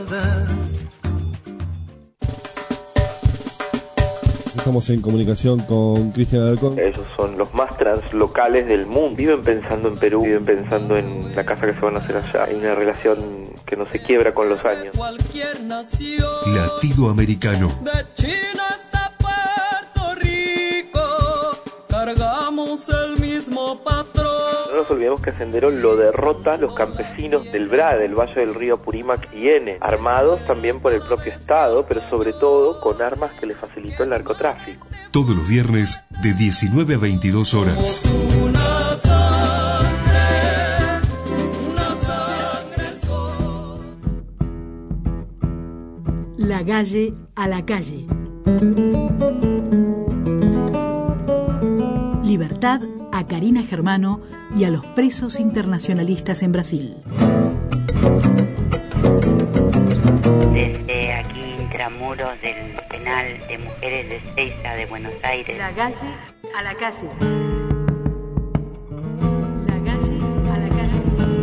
Estamos en comunicación con Cristian Alcón. Ellos son los más translocales del mundo. Viven pensando en Perú, viven pensando en la casa que se van a hacer allá. Hay una relación que no se quiebra con los años. Latido americano. De China hasta Puerto Rico, cargamos el mismo patrón. No nos olvidemos que Sendero lo derrota los campesinos del BRA, del Valle del Río Apurímac y N, armados también por el propio Estado, pero sobre todo con armas que le facilitó el narcotráfico. Todos los viernes de 19 a 22 horas. La calle a la calle. Libertad a Karina Germano y a los presos internacionalistas en Brasil. Desde aquí, intramuros del penal de mujeres de Ezeiza de Buenos Aires. La calle a la calle. La calle a la calle.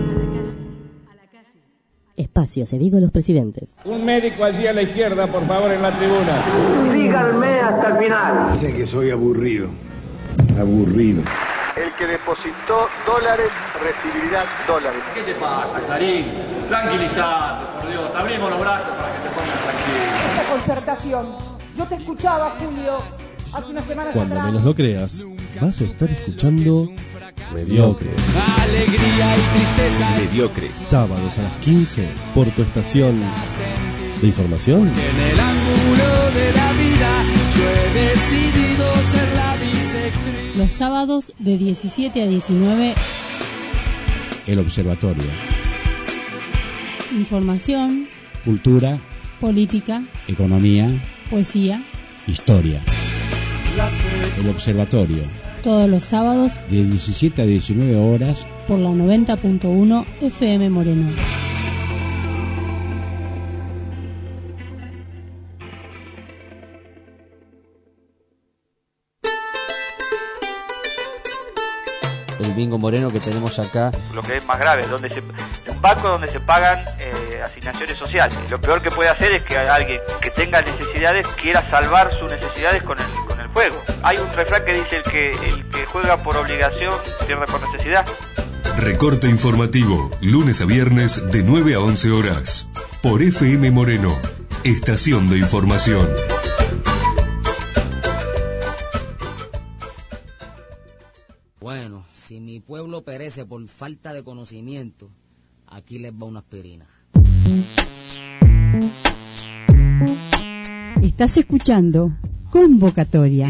Espacio cedido a los presidentes. Un médico allí a la izquierda, por favor, en la tribuna. Síganme hasta el final. Dicen que soy aburrido. Aburrido. El que depositó dólares recibirá dólares. ¿Qué te pasa, Clarín? Tranquilizate, por Dios. Te abrimos los brazos para que te pongas tranquilo. Esta concertación. Yo te escuchaba, Julio, hace unas semanas Cuando atrás. menos lo creas, vas a estar escuchando Mediocre. Alegría y tristeza. Mediocre. Sábados a las 15 por tu estación de información. En el ángulo de la vida yo he decidido ser la bisectriz. Los sábados de 17 a 19. El Observatorio. Información, Cultura, política, economía, poesía. historia. El Observatorio. Todos los sábados De 17 a 19 horas por la 90.1 FM Moreno. El bingo moreno que tenemos acá. Lo que es más grave, un banco donde se pagan asignaciones sociales. Lo peor que puede hacer es que alguien que tenga necesidades quiera salvar sus necesidades con el juego. Hay un refrán que dice el que juega por obligación pierde por necesidad. Recorte informativo, lunes a viernes de 9 a 11 horas. Por FM Moreno, estación de información. Bueno, si mi pueblo perece por falta de conocimiento, aquí les va una aspirina. Estás escuchando Convocatoria.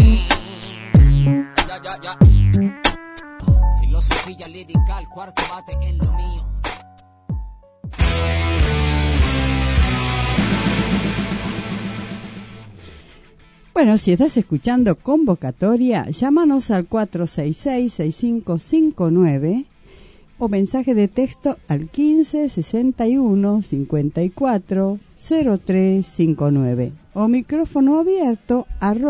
Ya. Filosofía lirical, cuarto bate en lo mío. Bueno, si estás escuchando Convocatoria, llámanos al 466-6559 o mensaje de texto al 1561-54-0359 o micrófono abierto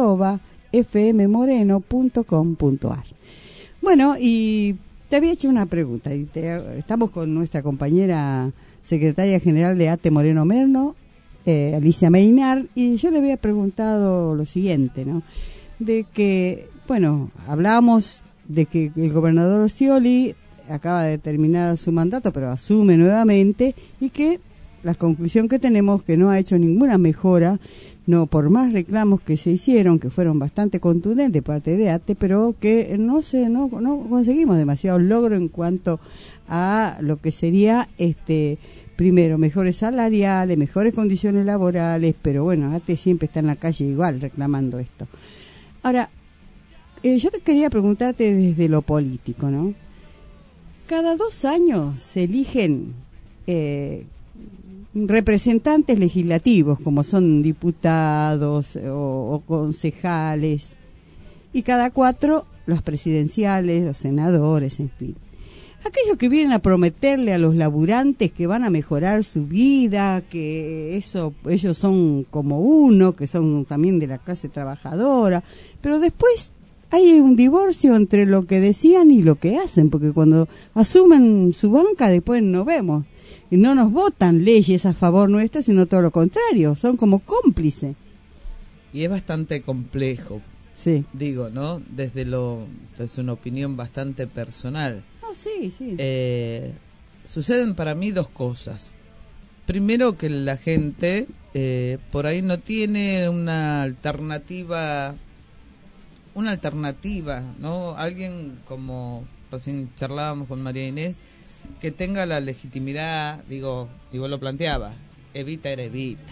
@fmmoreno.com.ar. Bueno, y te había hecho una pregunta. Estamos con nuestra compañera secretaria general de ATE Moreno Merlo, Alicia Meinar, y yo le había preguntado lo siguiente, ¿no? De que, bueno, hablábamos de que el gobernador Scioli acaba de terminar su mandato, pero asume nuevamente, y que la conclusión que tenemos que no ha hecho ninguna mejora, no por más reclamos que se hicieron, que fueron bastante contundentes de parte de ATE, pero que no conseguimos demasiados logros en cuanto a lo que sería primero mejores salariales, mejores condiciones laborales, pero bueno, ATE siempre está en la calle igual reclamando esto. Ahora, yo te quería preguntarte desde lo político, ¿no? Cada 2 años se eligen representantes legislativos, como son diputados o concejales, y cada 4 los presidenciales, los senadores, en fin. Aquellos que vienen a prometerle a los laburantes que van a mejorar su vida, que ellos son como uno, que son también de la clase trabajadora, pero después hay un divorcio entre lo que decían y lo que hacen, porque cuando asumen su banca después no vemos. Y no nos votan leyes a favor nuestra, sino todo lo contrario, son como cómplices. Y es bastante complejo, sí. Digo, ¿no? Desde una opinión bastante personal. Sí. Suceden para mí 2 cosas. Primero, que la gente por ahí no tiene una alternativa, ¿no? Alguien, como recién charlábamos con María Inés, que tenga la legitimidad, digo, y vos lo planteabas, Evita era Evita.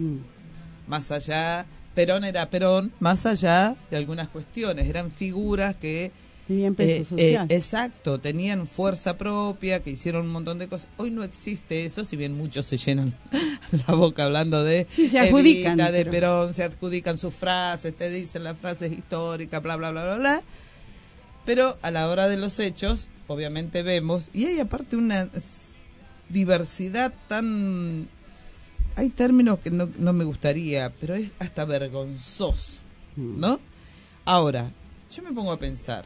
Más allá, Perón era Perón, más allá de algunas cuestiones, eran figuras que tenían peso social. Exacto, tenían fuerza propia, que hicieron un montón de cosas. Hoy no existe eso, si bien muchos se llenan la boca hablando de se adjudican, Evita, de Perón, se adjudican sus frases, te dicen las frases históricas, bla, bla, bla, bla, bla. Pero a la hora de los hechos, obviamente vemos, y hay aparte una diversidad tan... Hay términos que no me gustaría, pero es hasta vergonzoso, ¿no? Ahora, yo me pongo a pensar,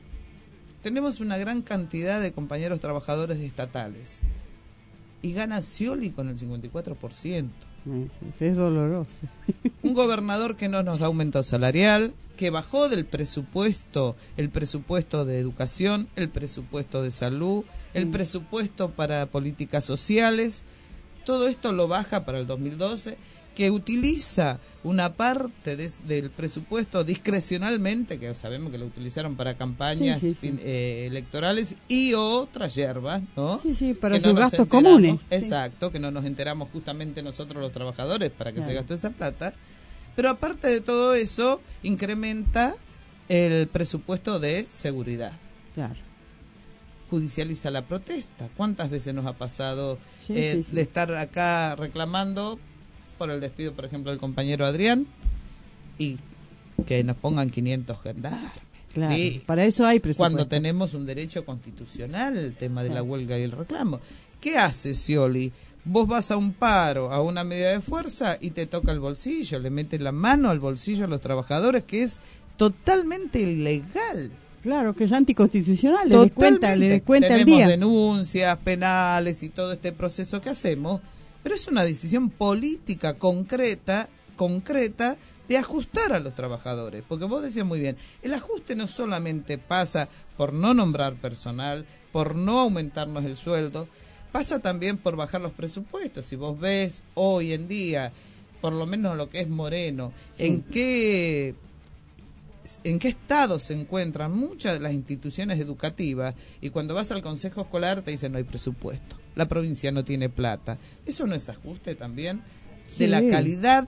tenemos una gran cantidad de compañeros trabajadores estatales, y gana Scioli con el 54%. Es doloroso. Un gobernador que no nos da aumento salarial, que bajó del presupuesto, el presupuesto de educación, el presupuesto de salud, el presupuesto para políticas sociales, todo esto lo baja para el 2012, que utiliza una parte del presupuesto discrecionalmente, que sabemos que lo utilizaron para campañas electorales y otras yerbas, ¿no? Sí, para sus gastos comunes. Exacto, que no nos enteramos justamente nosotros los trabajadores para que se gastó esa plata. Pero aparte de todo eso, incrementa el presupuesto de seguridad. Claro. Judicializa la protesta. ¿Cuántas veces nos ha pasado de estar acá reclamando por el despido, por ejemplo, del compañero Adrián, y que nos pongan 500 gendarmes? Claro, para eso hay presupuesto. Cuando tenemos un derecho constitucional, el tema de la huelga y el reclamo. ¿Qué hace Scioli? Vos vas a un paro, a una medida de fuerza, y te toca el bolsillo, le metes la mano al bolsillo a los trabajadores, que es totalmente ilegal. Claro, que es anticonstitucional, le descuenta el día. Tenemos denuncias penales y todo este proceso que hacemos, pero es una decisión política concreta de ajustar a los trabajadores, porque vos decías muy bien, el ajuste no solamente pasa por no nombrar personal, por no aumentarnos el sueldo, pasa también por bajar los presupuestos. Si vos ves hoy en día, por lo menos lo que es Moreno, en qué estado se encuentran muchas de las instituciones educativas, y cuando vas al consejo escolar te dicen no hay presupuesto, la provincia no tiene plata. ¿Eso no es ajuste también de la calidad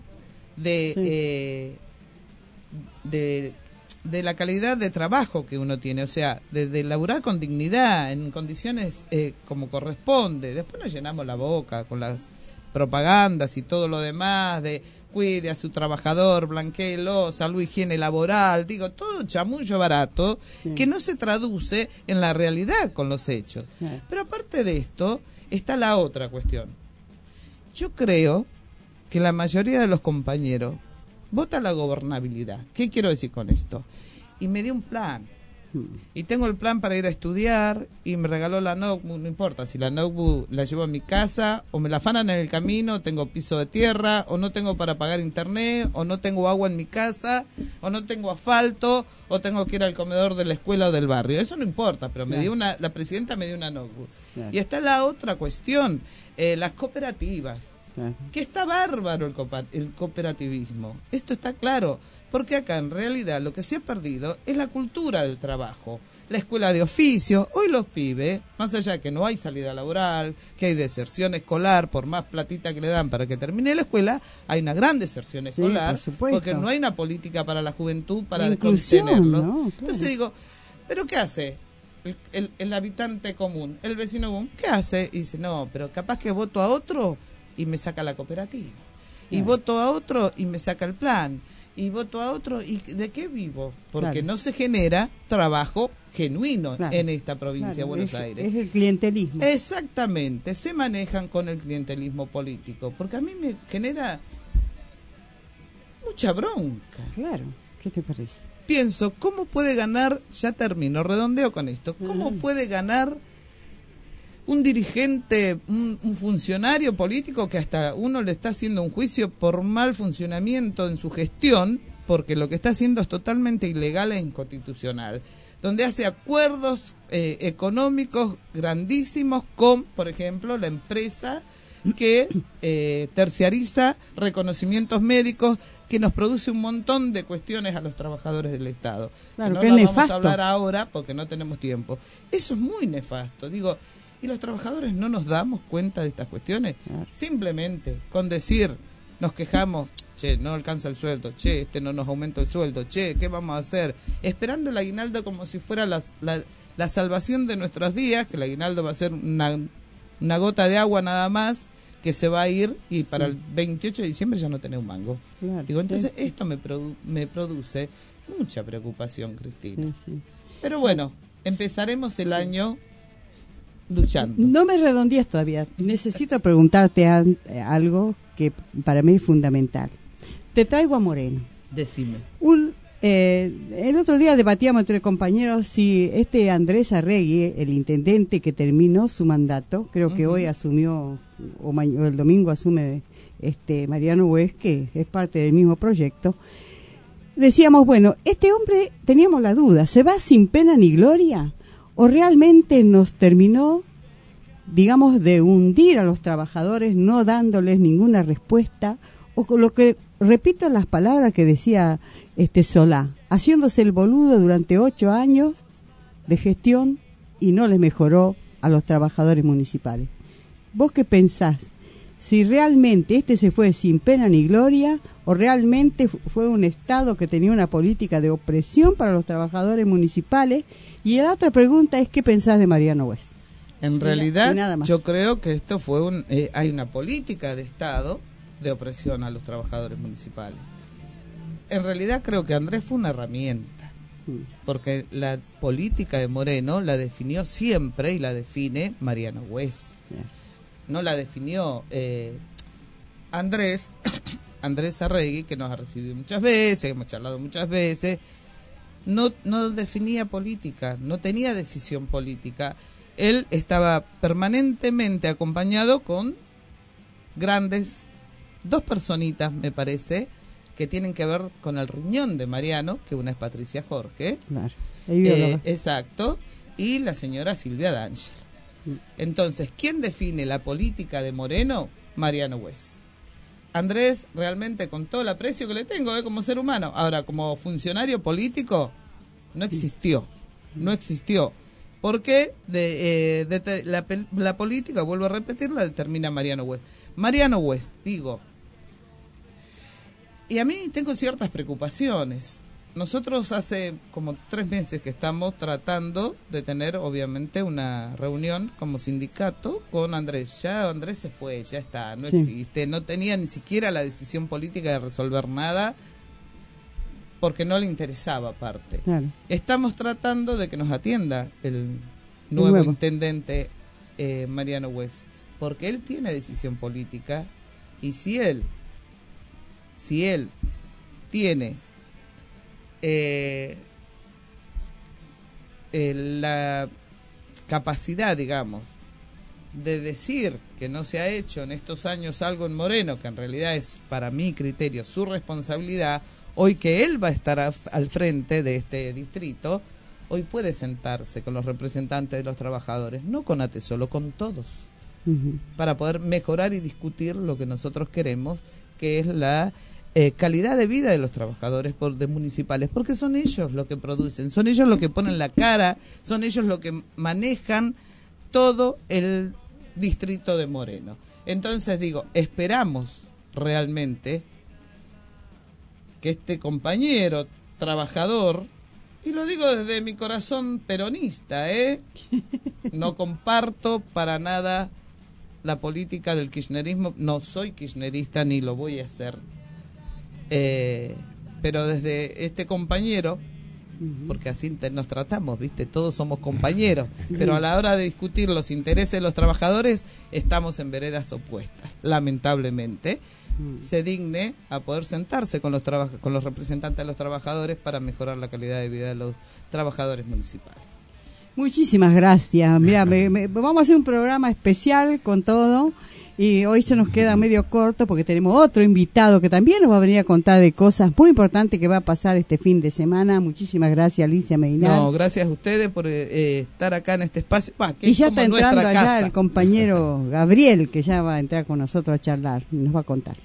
de la calidad de trabajo que uno tiene? O sea, de laburar con dignidad, en condiciones como corresponde. Después nos llenamos la boca con las propagandas y todo lo demás de cuide a su trabajador, blanquéelo, salud, higiene laboral, digo, todo chamullo barato que no se traduce en la realidad con los hechos. Pero aparte de esto, está la otra cuestión. Yo creo que la mayoría de los compañeros vota la gobernabilidad. ¿Qué quiero decir con esto? Y me dio un plan. y tengo el plan para ir a estudiar y me regaló la notebook, no importa si la notebook la llevo a mi casa o me la afanan en el camino, tengo piso de tierra o no tengo para pagar internet o no tengo agua en mi casa o no tengo asfalto o tengo que ir al comedor de la escuela o del barrio, eso no importa, pero me dio la presidenta me dio una notebook. Y está la otra cuestión, las cooperativas, que está bárbaro el cooperativismo, esto está claro. Porque acá en realidad lo que se ha perdido es la cultura del trabajo, la escuela de oficio. Hoy los pibes, más allá de que no hay salida laboral, que hay deserción escolar, por más platita que le dan para que termine la escuela, hay una gran deserción escolar, porque no hay una política para la juventud para contenerlo. ¿No? Claro. Entonces digo, ¿pero qué hace el habitante común, el vecino común? ¿Qué hace? Y dice, no, pero capaz que voto a otro y me saca la cooperativa. Y voto a otro y me saca el plan. Y voto a otro, ¿y de qué vivo? Porque no se genera trabajo genuino en esta provincia de Buenos Aires. Es el clientelismo. Exactamente, se manejan con el clientelismo político, porque a mí me genera mucha bronca. Claro, ¿qué te parece? Pienso, ¿cómo puede ganar, ya termino, redondeo con esto, cómo puede ganar un dirigente, un funcionario político que hasta uno le está haciendo un juicio por mal funcionamiento en su gestión, porque lo que está haciendo es totalmente ilegal e inconstitucional, donde hace acuerdos económicos grandísimos con, por ejemplo, la empresa que terciariza reconocimientos médicos, que nos produce un montón de cuestiones a los trabajadores del Estado. Claro, no que lo es vamos nefasto. a hablar ahora porque no tenemos tiempo. Eso es muy nefasto, digo. ¿Y los trabajadores no nos damos cuenta de estas cuestiones? Simplemente con decir, nos quejamos, che, no alcanza el sueldo, che, este no nos aumenta el sueldo, che, ¿qué vamos a hacer? Esperando el aguinaldo como si fuera la salvación de nuestros días, que el aguinaldo va a ser una gota de agua nada más, que se va a ir y para el 28 de diciembre ya no tenés un mango. Digo, entonces esto me produce mucha preocupación, Cristina. Pero bueno, empezaremos el año luchando. No me redondees todavía. Necesito preguntarte algo que para mí es fundamental. Te traigo a Moreno. Decime. El otro día debatíamos entre compañeros si Andrés Arregui, el intendente que terminó su mandato, creo que hoy asumió, o el domingo asume Mariano West, que es parte del mismo proyecto. Decíamos, bueno, este hombre, teníamos la duda, ¿se va sin pena ni gloria? ¿O realmente nos terminó, digamos, de hundir a los trabajadores, no dándoles ninguna respuesta? O con lo que, repito las palabras que decía Solá, haciéndose el boludo durante 8 años de gestión y no les mejoró a los trabajadores municipales. ¿Vos qué pensás? Si realmente se fue sin pena ni gloria o realmente fue un Estado que tenía una política de opresión para los trabajadores municipales. Y la otra pregunta es, ¿qué pensás de Mariano West? En realidad, yo creo que esto fue hay una política de Estado de opresión a los trabajadores municipales. En realidad creo que Andrés fue una herramienta, porque la política de Moreno la definió siempre y la define Mariano West. No la definió Andrés Arregui, que nos ha recibido muchas veces, hemos charlado muchas veces. No definía política, no tenía decisión política. Él estaba permanentemente acompañado con dos personitas, me parece, que tienen que ver con el riñón de Mariano, que una es Patricia Jorge, claro, exacto, y la señora Silvia D'Angelo. Entonces, ¿quién define la política de Moreno? Mariano West. Andrés, realmente, con todo el aprecio que le tengo como ser humano, ahora como funcionario político, no existió. Porque la política, vuelvo a repetir, la determina Mariano West. Mariano West, digo. Y a mí tengo ciertas preocupaciones. Nosotros hace como 3 meses que estamos tratando de tener, obviamente, una reunión como sindicato con Andrés. Ya Andrés se fue, ya está, no existe. No tenía ni siquiera la decisión política de resolver nada porque no le interesaba aparte. Claro. Estamos tratando de que nos atienda el nuevo intendente Mariano West, porque él tiene decisión política y si él tiene la capacidad, digamos, de decir que no se ha hecho en estos años algo en Moreno, que en realidad es, para mi criterio, su responsabilidad, hoy que él va a estar al frente de este distrito, hoy puede sentarse con los representantes de los trabajadores, no con ATE solo, con todos, para poder mejorar y discutir lo que nosotros queremos, que es la calidad de vida de los trabajadores de municipales, porque son ellos los que producen, son ellos los que ponen la cara, son ellos los que manejan todo el distrito de Moreno. Entonces digo, esperamos realmente que este compañero trabajador, y lo digo desde mi corazón peronista, no comparto para nada la política del kirchnerismo, no soy kirchnerista ni lo voy a hacer, pero desde este compañero, porque así nos tratamos, ¿viste? Todos somos compañeros, pero a la hora de discutir los intereses de los trabajadores estamos en veredas opuestas, lamentablemente. Se digne a poder sentarse con los representantes de los trabajadores para mejorar la calidad de vida de los trabajadores municipales. Muchísimas gracias. Mira, vamos a hacer un programa especial con todo. Y hoy se nos queda medio corto porque tenemos otro invitado que también nos va a venir a contar de cosas muy importantes que va a pasar este fin de semana. Muchísimas gracias, Alicia Medina. No, gracias a ustedes por estar acá en este espacio. Que y es ya como está entrando nuestra allá casa. el compañero Gabriel, que ya va a entrar con nosotros a charlar y nos va a contar.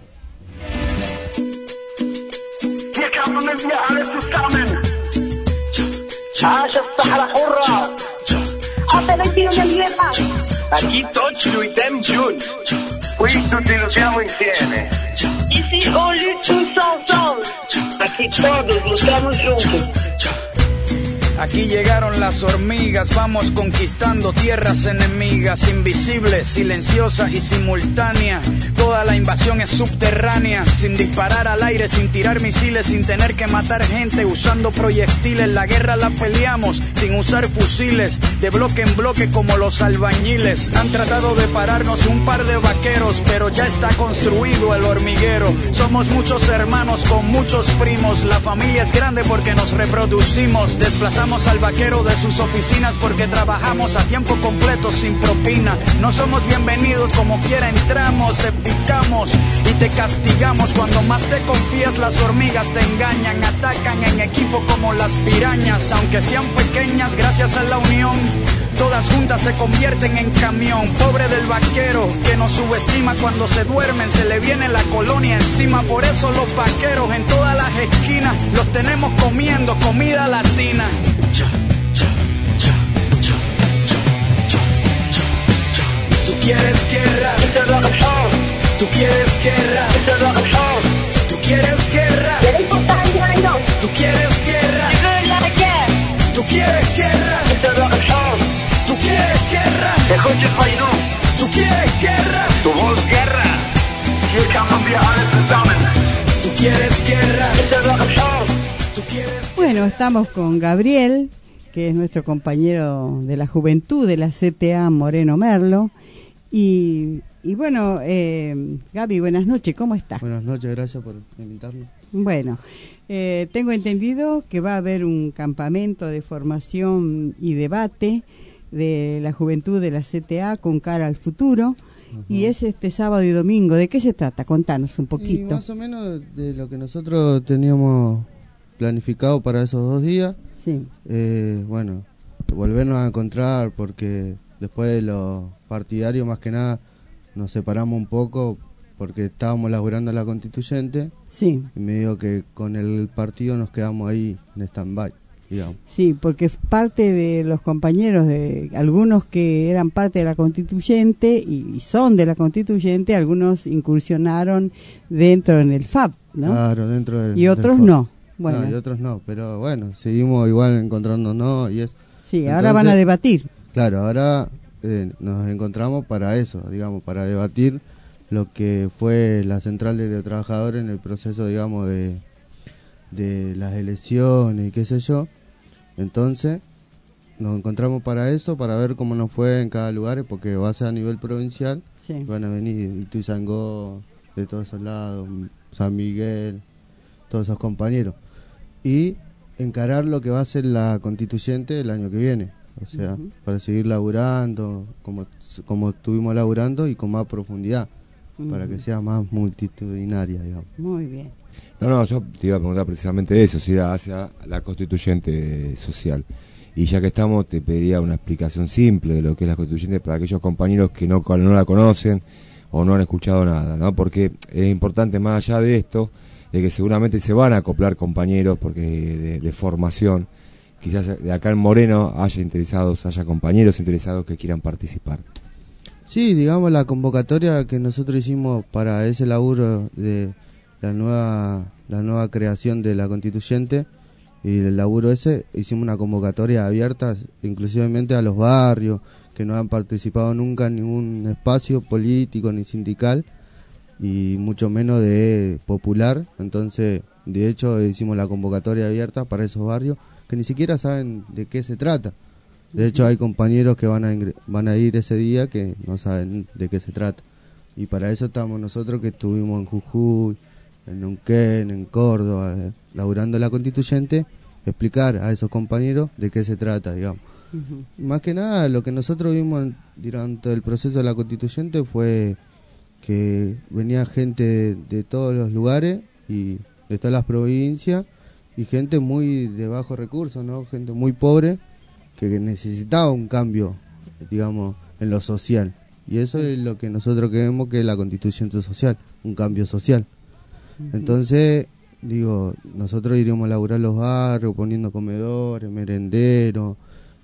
Aquí tots lluitem junts. Qui tutti lottiamo insieme. Ici on lutte tous ensemble. Aquí todos luchamos juntos. Aquí llegaron las hormigas, vamos conquistando tierras enemigas, invisibles, silenciosa y simultánea. Toda la invasión es subterránea, sin disparar al aire, sin tirar misiles, sin tener que matar gente, usando proyectiles. La guerra la peleamos sin usar fusiles, de bloque en bloque como los albañiles. Han tratado de pararnos un par de vaqueros, pero ya está construido el hormiguero. Somos muchos hermanos con muchos primos, la familia es grande porque nos reproducimos. Desplazamos al vaquero de sus oficinas porque trabajamos a tiempo completo sin propina. No somos bienvenidos, como quiera entramos, te picamos y te castigamos. Cuando más te confías las hormigas te engañan, atacan en equipo como las pirañas. Aunque sean pequeñas, gracias a la unión, todas juntas se convierten en camión. Pobre del vaquero que nos subestima, cuando se duermen se le viene la colonia encima. Por eso los vaqueros en todas las esquinas los tenemos comiendo comida latina. Tú quieres guerra, tú quieres guerra, tú quieres guerra, tú quieres guerra, tú quieres guerra, tú quieres guerra, tú quieres guerra, Du willst guerra. Hier kämpfen wir alle zusammen. tú quieres guerra, tú quieres. Bueno, estamos con Gabriel, que es nuestro compañero de la juventud de la CTA Moreno Merlo. Y bueno, Gaby, buenas noches, ¿cómo estás? Buenas noches, gracias por invitarnos. Bueno, tengo entendido que va a haber un campamento de formación y debate de la juventud de la CTA con cara al futuro. Y es este sábado y domingo. ¿De qué se trata? Contanos un poquito. Y más o menos de lo que nosotros teníamos planificado para esos 2 días. Sí. Bueno, volvernos a encontrar porque después de los partidarios más que nada nos separamos un poco porque estábamos laburando la constituyente. Sí. Y me digo que con el partido nos quedamos ahí en stand-by, digamos. Sí, porque parte de los compañeros, de algunos que eran parte de la constituyente y son de la constituyente, algunos incursionaron dentro en el FAP, ¿no? Claro, dentro del y otros FAP. no. Bueno. No, y otros no, pero bueno, seguimos igual encontrándonos y es. Sí, entonces, ahora van a debatir. Claro, ahora nos encontramos para eso, digamos, para debatir lo que fue la central de trabajadores en el proceso, digamos, de las elecciones y qué sé yo. Entonces nos encontramos para eso, para ver cómo nos fue en cada lugar, porque va a ser a nivel provincial. Sí. Van a venir Ituzaingó, de todos esos lados, San Miguel, todos esos compañeros. Y encarar lo que va a ser la constituyente el año que viene. O sea, para seguir laburando, como estuvimos laburando y con más profundidad, para que sea más multitudinaria, digamos. Muy bien. No, yo te iba a preguntar precisamente eso, si era hacia la constituyente social. Y ya que estamos, te pediría una explicación simple de lo que es la constituyente para aquellos compañeros que no la conocen o no han escuchado nada, ¿no? Porque es importante, más allá de esto, de que seguramente se van a acoplar compañeros porque de formación, quizás de acá en Moreno haya compañeros interesados que quieran participar. Sí, digamos, la convocatoria que nosotros hicimos para ese laburo de la nueva creación de la constituyente y el laburo ese, hicimos una convocatoria abierta inclusivamente a los barrios que no han participado nunca en ningún espacio político ni sindical y mucho menos de popular. Entonces, de hecho, hicimos la convocatoria abierta para esos barrios que ni siquiera saben de qué se trata. De hecho, hay compañeros que van a ir ese día que no saben de qué se trata. Y para eso estamos nosotros, que estuvimos en Jujuy, en Neuquén, en Córdoba, laburando la constituyente, explicar a esos compañeros de qué se trata, digamos. Más que nada, lo que nosotros vimos durante el proceso de la constituyente fue que venía gente de todos los lugares y de todas las provincias, y gente muy de bajos recursos, ¿no? Gente muy pobre que necesitaba un cambio, digamos, en lo social. Y eso es lo que nosotros queremos, que es la constituyente social, un cambio social. Entonces, digo, nosotros iríamos a laburar los barrios, poniendo comedores, merenderos,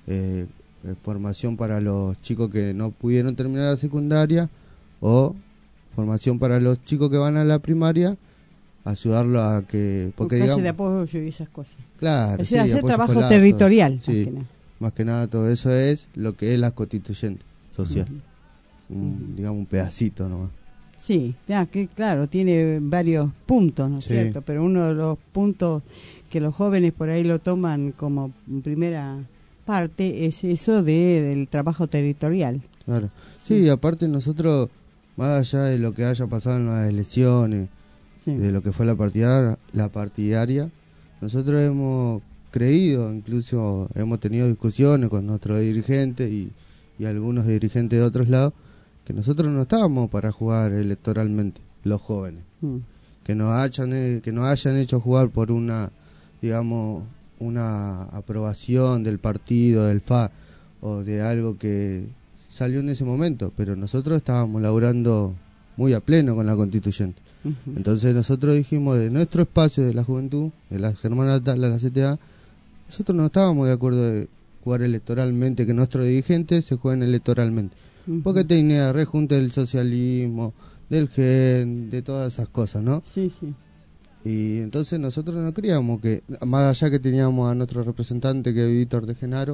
formación para los chicos que no pudieron terminar la secundaria, o formación para los chicos que van a la primaria, ayudarlos a que... porque digamos, de apoyo y esas cosas. Claro, o sea, sí, hacer trabajo territorial. Sí, más que nada todo eso es lo que es la constituyente social. Digamos, un pedacito nomás. Sí, ya que claro, tiene varios puntos, ¿no es cierto? Pero uno de los puntos que los jóvenes por ahí lo toman como primera parte es eso del trabajo territorial. Claro. Sí, aparte nosotros, más allá de lo que haya pasado en las elecciones, de lo que fue la partidaria, nosotros hemos creído, incluso hemos tenido discusiones con nuestros dirigentes y algunos dirigentes de otros lados, que nosotros no estábamos para jugar electoralmente, los jóvenes, que nos hayan hecho jugar por una, digamos, una aprobación del partido, del FA, o de algo que salió en ese momento, pero nosotros estábamos laburando muy a pleno con la constituyente. Entonces nosotros dijimos, de nuestro espacio de la juventud, de la Germana Atala, la CTA, nosotros no estábamos de acuerdo de jugar electoralmente, que nuestros dirigentes se jueguen electoralmente, porque tenía rejunte del socialismo, del GEN, de todas esas cosas, ¿no? Sí, sí. Y entonces nosotros no creíamos que, más allá que teníamos a nuestro representante, que es Víctor de Genaro,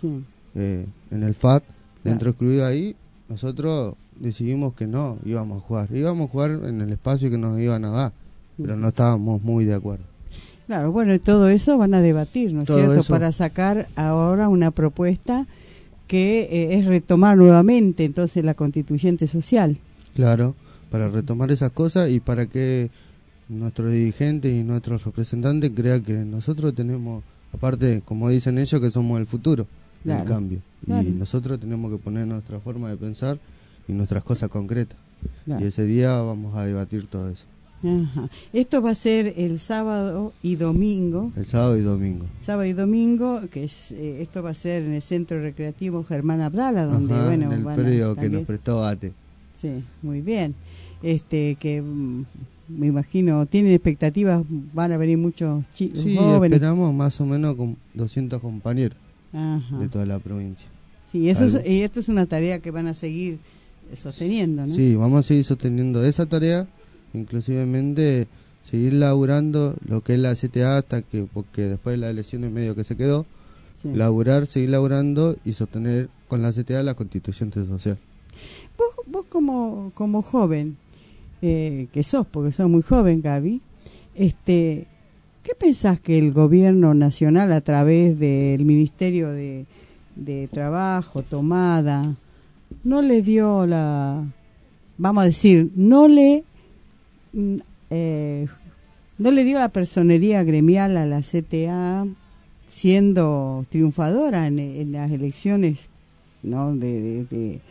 en el FAT, dentro excluido ahí, nosotros decidimos que no íbamos a jugar en el espacio que nos iban a dar, pero no estábamos muy de acuerdo. Claro, bueno, y todo eso van a debatir, ¿no es cierto? Eso, para sacar ahora una propuesta que es retomar nuevamente entonces la constituyente social. Claro, para retomar esas cosas y para que nuestros dirigentes y nuestros representantes crean que nosotros tenemos, aparte, como dicen ellos, que somos el futuro del cambio. Claro. Y nosotros tenemos que poner nuestra forma de pensar y nuestras cosas concretas. Claro. Y ese día vamos a debatir todo eso. Ajá. Esto va a ser el sábado y domingo. El sábado y domingo. Sábado y domingo, que es esto va a ser en el Centro Recreativo Germán Abdala, donde en el periodo que nos prestó ATE. Sí, muy bien. Que me imagino tienen expectativas, van a venir muchos chicos jóvenes. Esperamos más o menos con 200 compañeros de toda la provincia. Sí, y esto es una tarea que van a seguir sosteniendo, ¿no? Sí, vamos a seguir sosteniendo esa tarea, inclusivemente seguir laburando lo que es la CTA hasta que, porque después de las elecciones medio que se quedó, seguir laburando y sostener con la CTA la constituyente social. Vos como joven, que sos, porque sos muy joven, Gaby, ¿qué pensás que el gobierno nacional a través del Ministerio de Trabajo, Tomada, no le dio no no le dio la personería gremial a la CTA siendo triunfadora en las elecciones, ¿no? del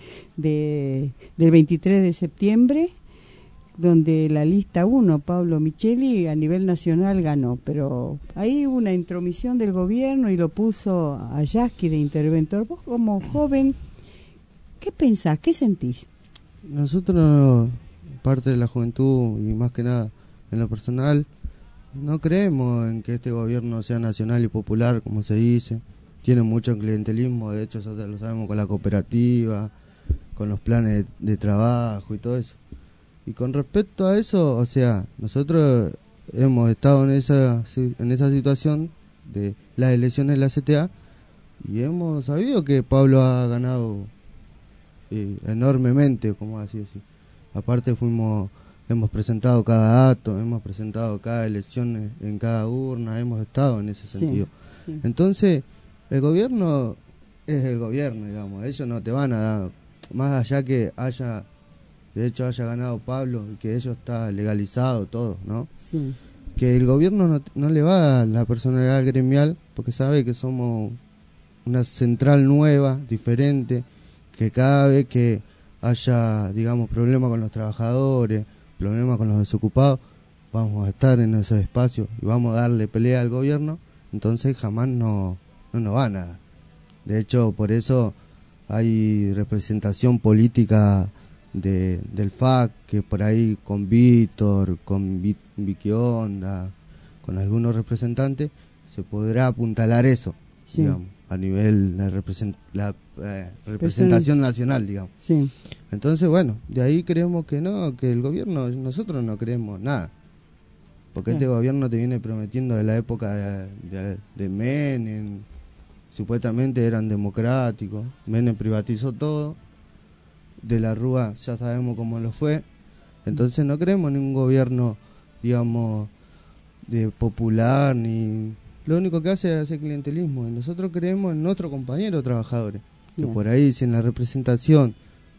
23 de septiembre, donde la lista 1, Pablo Micheli, a nivel nacional ganó, pero ahí hubo una intromisión del gobierno y lo puso a Yasky de interventor. Vos como joven, ¿qué pensás? ¿Qué sentís? Nosotros, parte de la juventud y más que nada en lo personal, no creemos en que este gobierno sea nacional y popular, como se dice. Tiene mucho clientelismo, de hecho eso lo sabemos con la cooperativa, con los planes de trabajo y todo eso. Y con respecto a eso, o sea, nosotros hemos estado en esa situación de las elecciones de la CTA y hemos sabido que Pablo ha ganado enormemente, como así decir. Aparte hemos presentado cada acto, hemos presentado cada elección en cada urna, hemos estado en ese sentido. Sí. Entonces, el gobierno es el gobierno, digamos, ellos no te van a dar, más allá que haya ganado Pablo y que ello está legalizado todo, ¿no? Sí. Que el gobierno no le va a dar la personalidad gremial porque sabe que somos una central nueva, diferente, que cada vez que haya, digamos, problemas con los trabajadores, problemas con los desocupados, vamos a estar en esos espacios y vamos a darle pelea al gobierno, entonces jamás no nos van a dar. De hecho, por eso hay representación política del FAC, que por ahí con Víctor, con Vicky Onda, con algunos representantes, se podrá apuntalar eso, sí, digamos, a nivel de representación nacional, digamos. Sí. Entonces, bueno, de ahí creemos que no, que el gobierno, nosotros no creemos nada, porque este gobierno te viene prometiendo de la época de Menem, supuestamente eran democráticos, Menem privatizó todo, de la Rúa ya sabemos cómo lo fue, entonces no creemos en un gobierno, digamos, de popular, ni lo único que hace es hacer clientelismo, y nosotros creemos en nuestros compañeros trabajadores, que por ahí si en la representación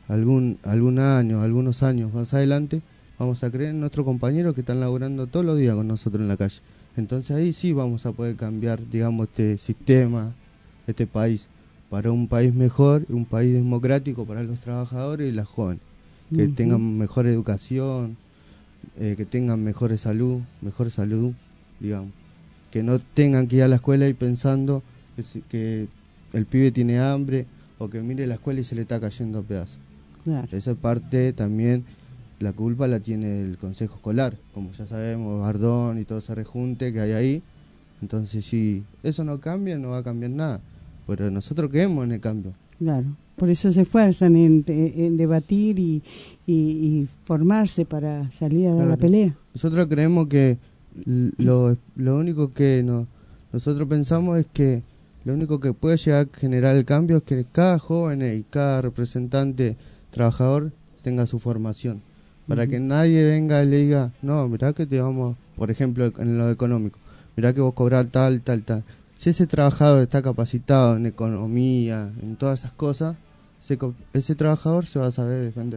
algunos años más adelante vamos a creer en nuestros compañeros que están laburando todos los días con nosotros en la calle, entonces ahí sí vamos a poder cambiar, digamos, este sistema, este país, para un país mejor, un país democrático para los trabajadores y las jóvenes, que tengan mejor educación, que tengan mejor salud, digamos, que no tengan que ir a la escuela y pensando que el pibe tiene hambre o que mire la escuela y se le está cayendo a pedazos. Claro. Esa parte también, la culpa la tiene el Consejo Escolar, como ya sabemos, Bardón y todo ese rejunte que hay ahí. Entonces, si eso no cambia, no va a cambiar nada. Pero nosotros creemos en el cambio. Claro, por eso se esfuerzan en debatir y formarse para salir a dar la pelea. Nosotros creemos que lo único que nosotros pensamos es que lo único que puede llegar a generar el cambio es que cada joven y cada representante trabajador tenga su formación, para que nadie venga y le diga, no, mirá que te vamos, por ejemplo, en lo económico, mirá que vos cobrás tal. Si ese trabajador está capacitado en economía, en todas esas cosas, ese trabajador se va a saber defender.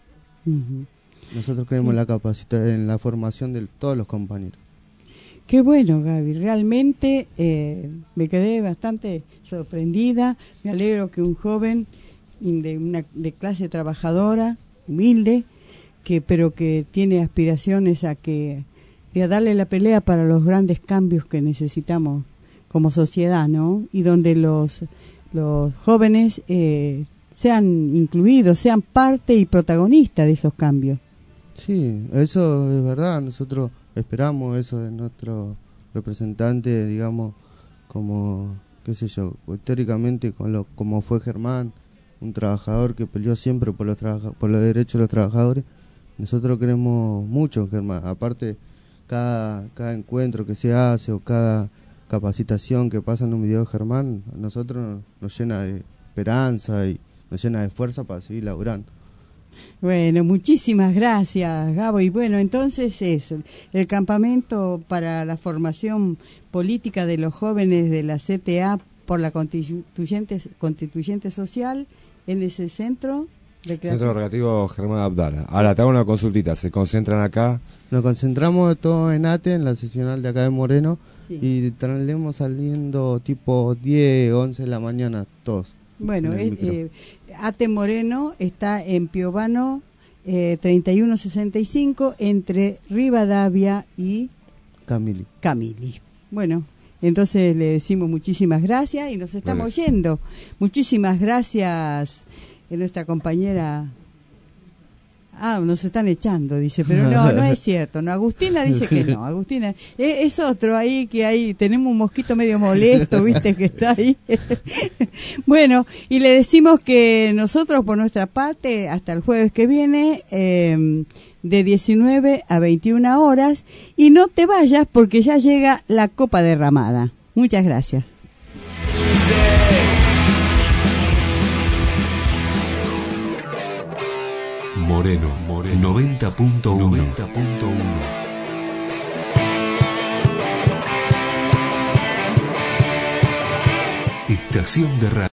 Nosotros creemos en la formación de todos los compañeros. Qué bueno, Gaby, realmente me quedé bastante sorprendida. Me alegro que un joven de clase trabajadora, humilde, pero que tiene aspiraciones a darle la pelea para los grandes cambios que necesitamos como sociedad, ¿no? Y donde los jóvenes sean incluidos, sean parte y protagonistas de esos cambios. Sí, eso es verdad. Nosotros esperamos eso de nuestro representante, digamos, como, qué sé yo, históricamente como fue Germán, un trabajador que peleó siempre por los derechos de los trabajadores. Nosotros queremos mucho Germán. Aparte, cada encuentro que se hace o cada capacitación que pasa en un video de Germán, a nosotros nos llena de esperanza y nos llena de fuerza para seguir laburando. Bueno, muchísimas gracias, Gabo. Y bueno, entonces eso, el campamento para la formación política de los jóvenes de la CTA por la constituyente social en ese centro. Centro Recreativo Germán Abdala. Ahora te hago una consultita, ¿se concentran acá? Nos concentramos todos en ATE, en la seccional de acá de Moreno, Sí. y traemos saliendo tipo 10, 11 de la mañana todos. Bueno, en el micro. ATE Moreno está en Piovano 3165 entre Rivadavia y Camili. Bueno, entonces le decimos muchísimas gracias y nos estamos yendo. Muchísimas gracias nuestra compañera. Nos están echando, dice, pero no es cierto. No, Agustina dice que no. Agustina es otro ahí que ahí tenemos un mosquito medio molesto, viste, que está ahí. Bueno, y le decimos que nosotros por nuestra parte hasta el jueves que viene de 19 a 21 horas y no te vayas porque ya llega la copa derramada. Muchas gracias. Moreno 90.1. Estación de radio.